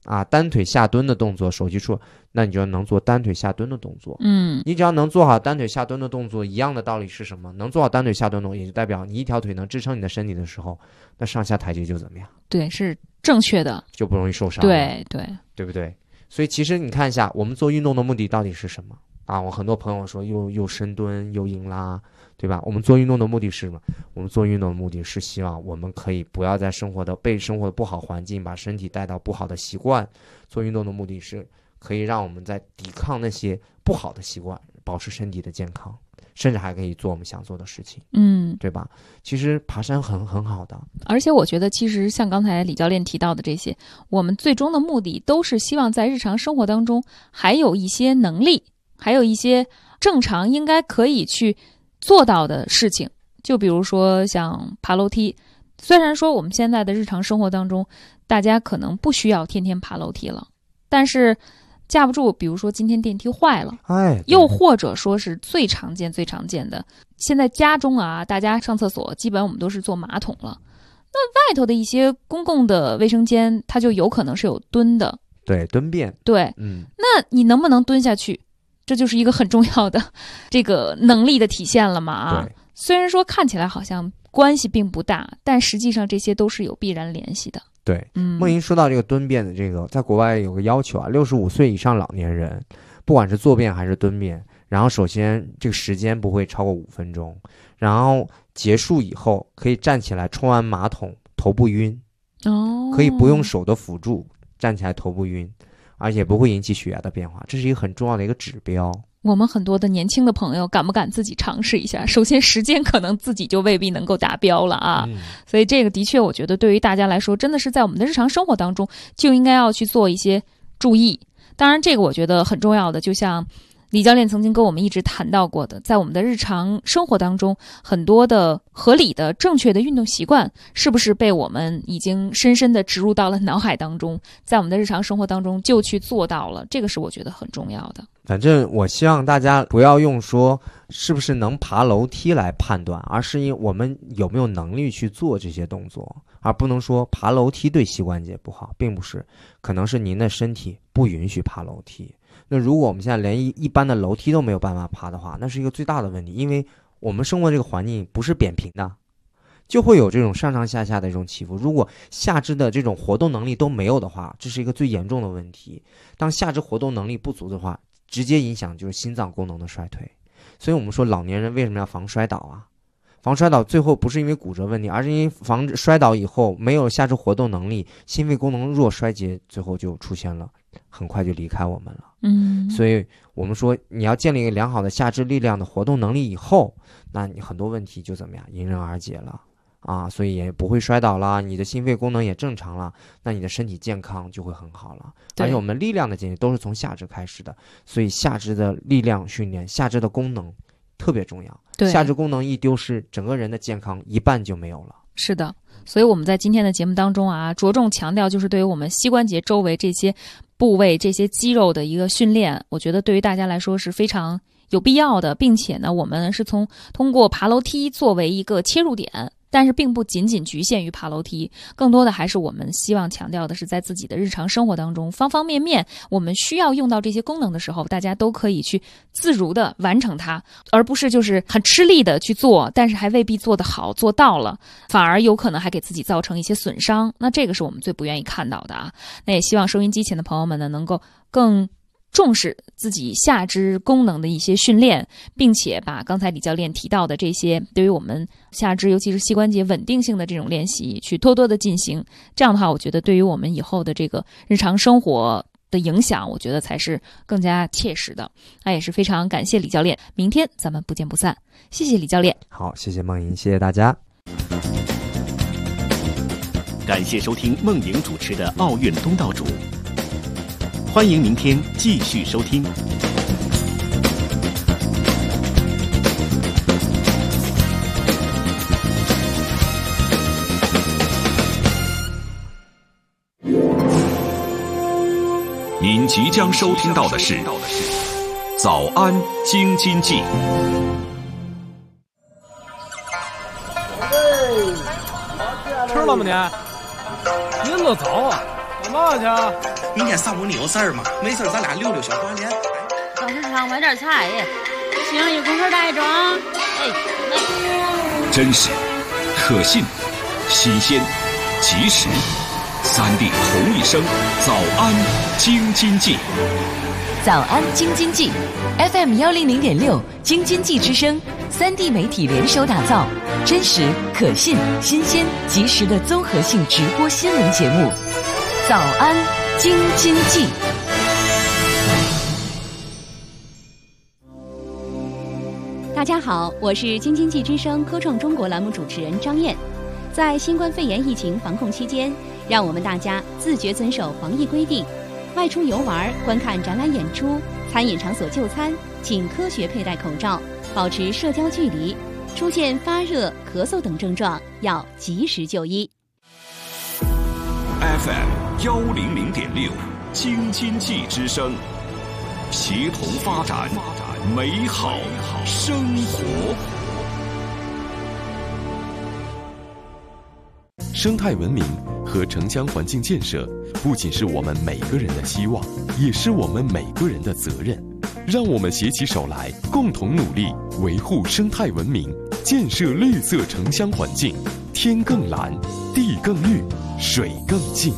啊，单腿下蹲的动作，手机处，那你就能做单腿下蹲的动作。 嗯， 你只要能做好单腿下蹲的动作，一样的道理是什么？能做好单腿下蹲动作，也就代表你一条腿能支撑你的身体的时候，那上下台阶就怎么样？ 对，是正确的， 就不容易受伤。 对对， 对不对？所以其实你看一下，我们做运动的目的到底是什么啊？我很多朋友说又又深蹲又硬拉，对吧？我们做运动的目的是什么？我们做运动的目的是希望我们可以不要在生活的被生活的不好环境把身体带到不好的习惯。做运动的目的是可以让我们在抵抗那些不好的习惯，保持身体的健康，甚至还可以做我们想做的事情。 嗯， 对吧？其实爬山很很好的， 而且我觉得其实像刚才李教练提到的这些，我们最终的目的都是希望在日常生活当中还有一些能力，还有一些正常应该可以去做到的事情。就比如说像爬楼梯，虽然说我们现在的日常生活当中大家可能不需要天天爬楼梯了，但是架不住比如说今天电梯坏了， 哎， 又或者说是最常见最常见的，现在家中啊大家上厕所基本我们都是坐马桶了，那外头的一些公共的卫生间它就有可能是有蹲的， 对，蹲便， 对， 嗯， 那你能不能蹲下去，这就是一个很重要的这个能力的体现了嘛啊。 对， 虽然说看起来好像关系并不大，但实际上这些都是有必然联系的。 对， 嗯， 梦莹说到这个蹲便的这个，在国外有个要求啊，六十五岁以上老年人，不管是坐便还是蹲便，然后首先这个时间不会超过五分钟，然后结束以后可以站起来冲完马桶头不晕， 哦， 可以不用手的辅助站起来头不晕，而且不会引起血压的变化，这是一个很重要的一个指标。 我们很多的年轻的朋友敢不敢自己尝试一下？首先时间可能自己就未必能够达标了啊， 嗯， 所以这个的确我觉得对于大家来说真的是在我们的日常生活当中就应该要去做一些注意。当然这个我觉得很重要的，就像李教练曾经跟我们一直谈到过的，在我们的日常生活当中很多的合理的正确的运动习惯是不是被我们已经深深的植入到了脑海当中，在我们的日常生活当中就去做到了，这个是我觉得很重要的。 反正我希望大家不要用说是不是能爬楼梯来判断，而是因为我们有没有能力去做这些动作，而不能说爬楼梯对膝关节不好，并不是，可能是您的身体不允许爬楼梯。那如果我们现在连一一般的楼梯都没有办法爬的话，那是一个最大的问题，因为我们生活这个环境不是扁平的，就会有这种上上下下的这种起伏。如果下肢的这种活动能力都没有的话，这是一个最严重的问题。当下肢活动能力不足的话，直接影响就是心脏功能的衰退。所以我们说老年人为什么要防摔倒啊？防摔倒最后不是因为骨折问题，而是因为防止摔倒以后没有下肢活动能力，心肺功能弱衰竭，最后就出现了，很快就离开我们了。 嗯， 所以我们说你要建立一个良好的下肢力量的活动能力以后，那你很多问题就怎么样迎刃而解了啊，所以也不会摔倒了，你的心肺功能也正常了，那你的身体健康就会很好了。而且我们力量的建立都是从下肢开始的，所以下肢的力量训练，下肢的功能特别重要。 对， 下肢功能一丢失，整个人的健康一半就没有了。 是的，所以我们在今天的节目当中啊，着重强调就是对于我们膝关节周围这些部位、这些肌肉的一个训练，我觉得对于大家来说是非常有必要的，并且呢，我们是从通过爬楼梯作为一个切入点。但是并不仅仅局限于爬楼梯，更多的还是我们希望强调的是在自己的日常生活当中方方面面，我们需要用到这些功能的时候，大家都可以去自如的完成它，而不是就是很吃力的去做，但是还未必做得好做到了，反而有可能还给自己造成一些损伤，那这个是我们最不愿意看到的啊。那也希望收音机前的朋友们呢，能够更重视自己下肢功能的一些训练，并且把刚才李教练提到的这些对于我们下肢尤其是膝关节稳定性的这种练习去多多的进行，这样的话我觉得对于我们以后的这个日常生活的影响，我觉得才是更加切实的。那也是非常感谢李教练，明天咱们不见不散。谢谢李教练。 好，谢谢梦莹，谢谢大家。 感谢收听梦莹主持的奥运东道主，欢迎明天继续收听。 您即将收听到的是《早安京津冀》。 吃了吗你？您了早啊，干嘛去？ 明天上午你有事儿吗？没事咱俩溜溜小花莲。 到市场买点菜。行，一会儿带着啊。哎，来。 真实、可信、新鲜、及时，三 D 同一声，早安京津冀。 早安京津冀 F M 幺零零点六京津冀之声，三 D 媒体联手打造真实、可信、新鲜、及时的综合性直播新闻节目。早安京津冀。 大家好，我是京津冀之声科创中国栏目主持人张燕。在新冠肺炎疫情防控期间，让我们大家自觉遵守防疫规定，外出游玩、观看展览演出、餐饮场所就餐，请科学佩戴口罩，保持社交距离。出现发热、咳嗽等症状，要及时就医。 F M 幺零零点六京津冀之声，协同发展，美好生活。 生态文明和城乡环境建设不仅是我们每个人的希望，也是我们每个人的责任。让我们携起手来，共同努力维护生态文明，建设绿色城乡环境，天更蓝，地更绿，水更净。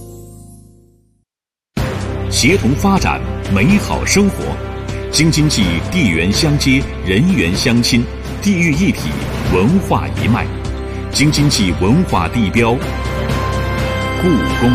协同发展，美好生活。京津冀地缘相接，人员相亲，地域一体，文化一脉。京津冀文化地标故宫。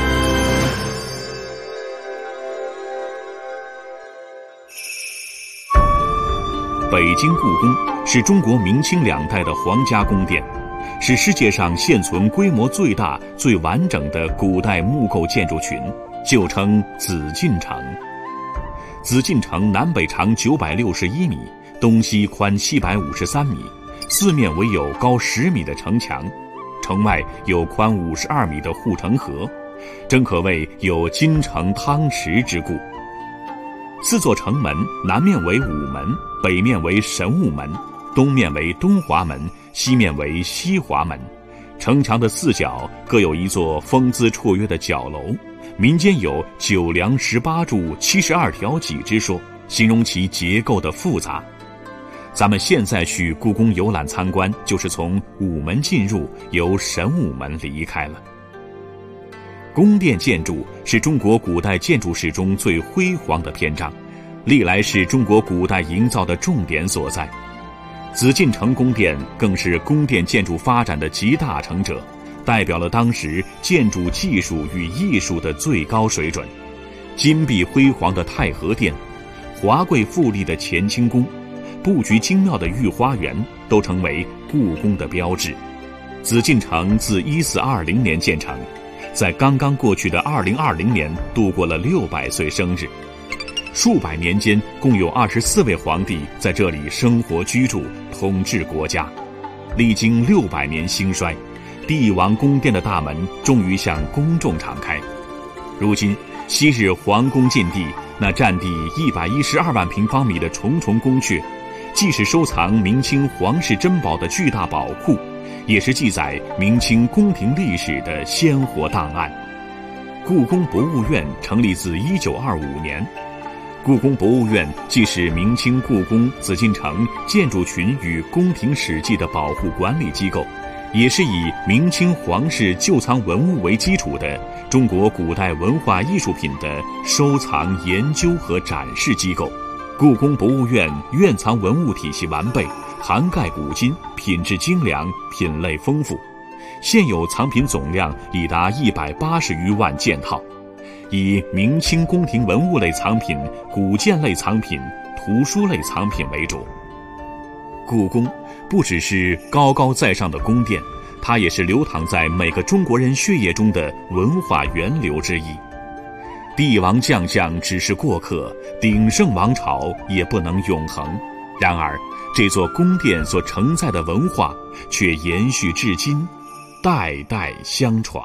北京故宫是中国明清两代的皇家宫殿，是世界上现存规模最大、最完整的古代木构建筑群，旧称紫禁城。紫禁城南北长九百六十一米，东西宽七百五十三米，四面围有高十米的城墙，城外有宽五十二米的护城河，真可谓有金城汤池之故。四座城门，南面为午门，北面为神武门，东面为东华门，西面为西华门。城墙的四角各有一座风姿绰约的角楼，民间有九梁十八柱七十二条脊之说，形容其结构的复杂。咱们现在去故宫游览参观，就是从午门进入，由神武门离开了。宫殿建筑是中国古代建筑史中最辉煌的篇章，历来是中国古代营造的重点所在。紫禁城宫殿更是宫殿建筑发展的集大成者，代表了当时建筑技术与艺术的最高水准。金碧辉煌的太和殿，华贵富丽的乾清宫，布局精妙的御花园，都成为故宫的标志。紫禁城自一四二零年建成，在刚刚过去的二零二零年度过了六百岁生日。数百年间，共有二十四位皇帝在这里生活居住，统治国家。历经六百年兴衰，帝王宫殿的大门终于向公众敞开。如今，昔日皇宫禁地那占地一百一十二万平方米的重重宫阙，既是收藏明清皇室珍宝的巨大宝库，也是记载明清宫廷历史的鲜活档案。故宫博物院成立自一九二五年，故宫博物院既是明清故宫、紫禁城建筑群与宫廷史迹的保护管理机构，也是以明清皇室旧藏文物为基础的中国古代文化艺术品的收藏、研究和展示机构。故宫博物院院藏文物体系完备，涵盖古今，品质精良，品类丰富。现有藏品总量已达一百八十余万件套，以明清宫廷文物类藏品、古建类藏品、图书类藏品为主。故宫不只是高高在上的宫殿，它也是流淌在每个中国人血液中的文化源流之一。帝王将相只是过客，鼎盛王朝也不能永恒。然而，这座宫殿所承载的文化却延续至今，代代相传。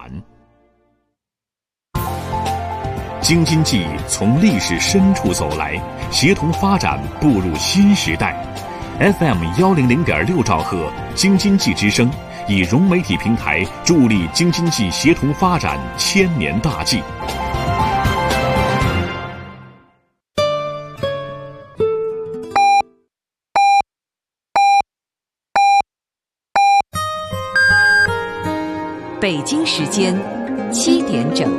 京津冀从历史深处走来，协同发展步入新时代。F M 幺零零点六兆赫京津冀之声以融媒体平台助力京津冀协同发展千年大计。 北京时间七点整。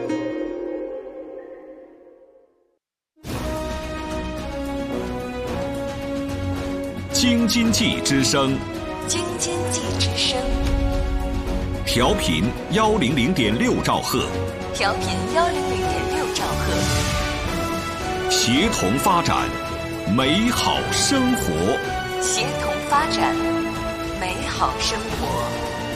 京津冀之声， 京津冀之声， 调频幺零零点六兆赫， 调频幺零零点六兆赫， 协同发展，美好生活， 协同发展，美好生活。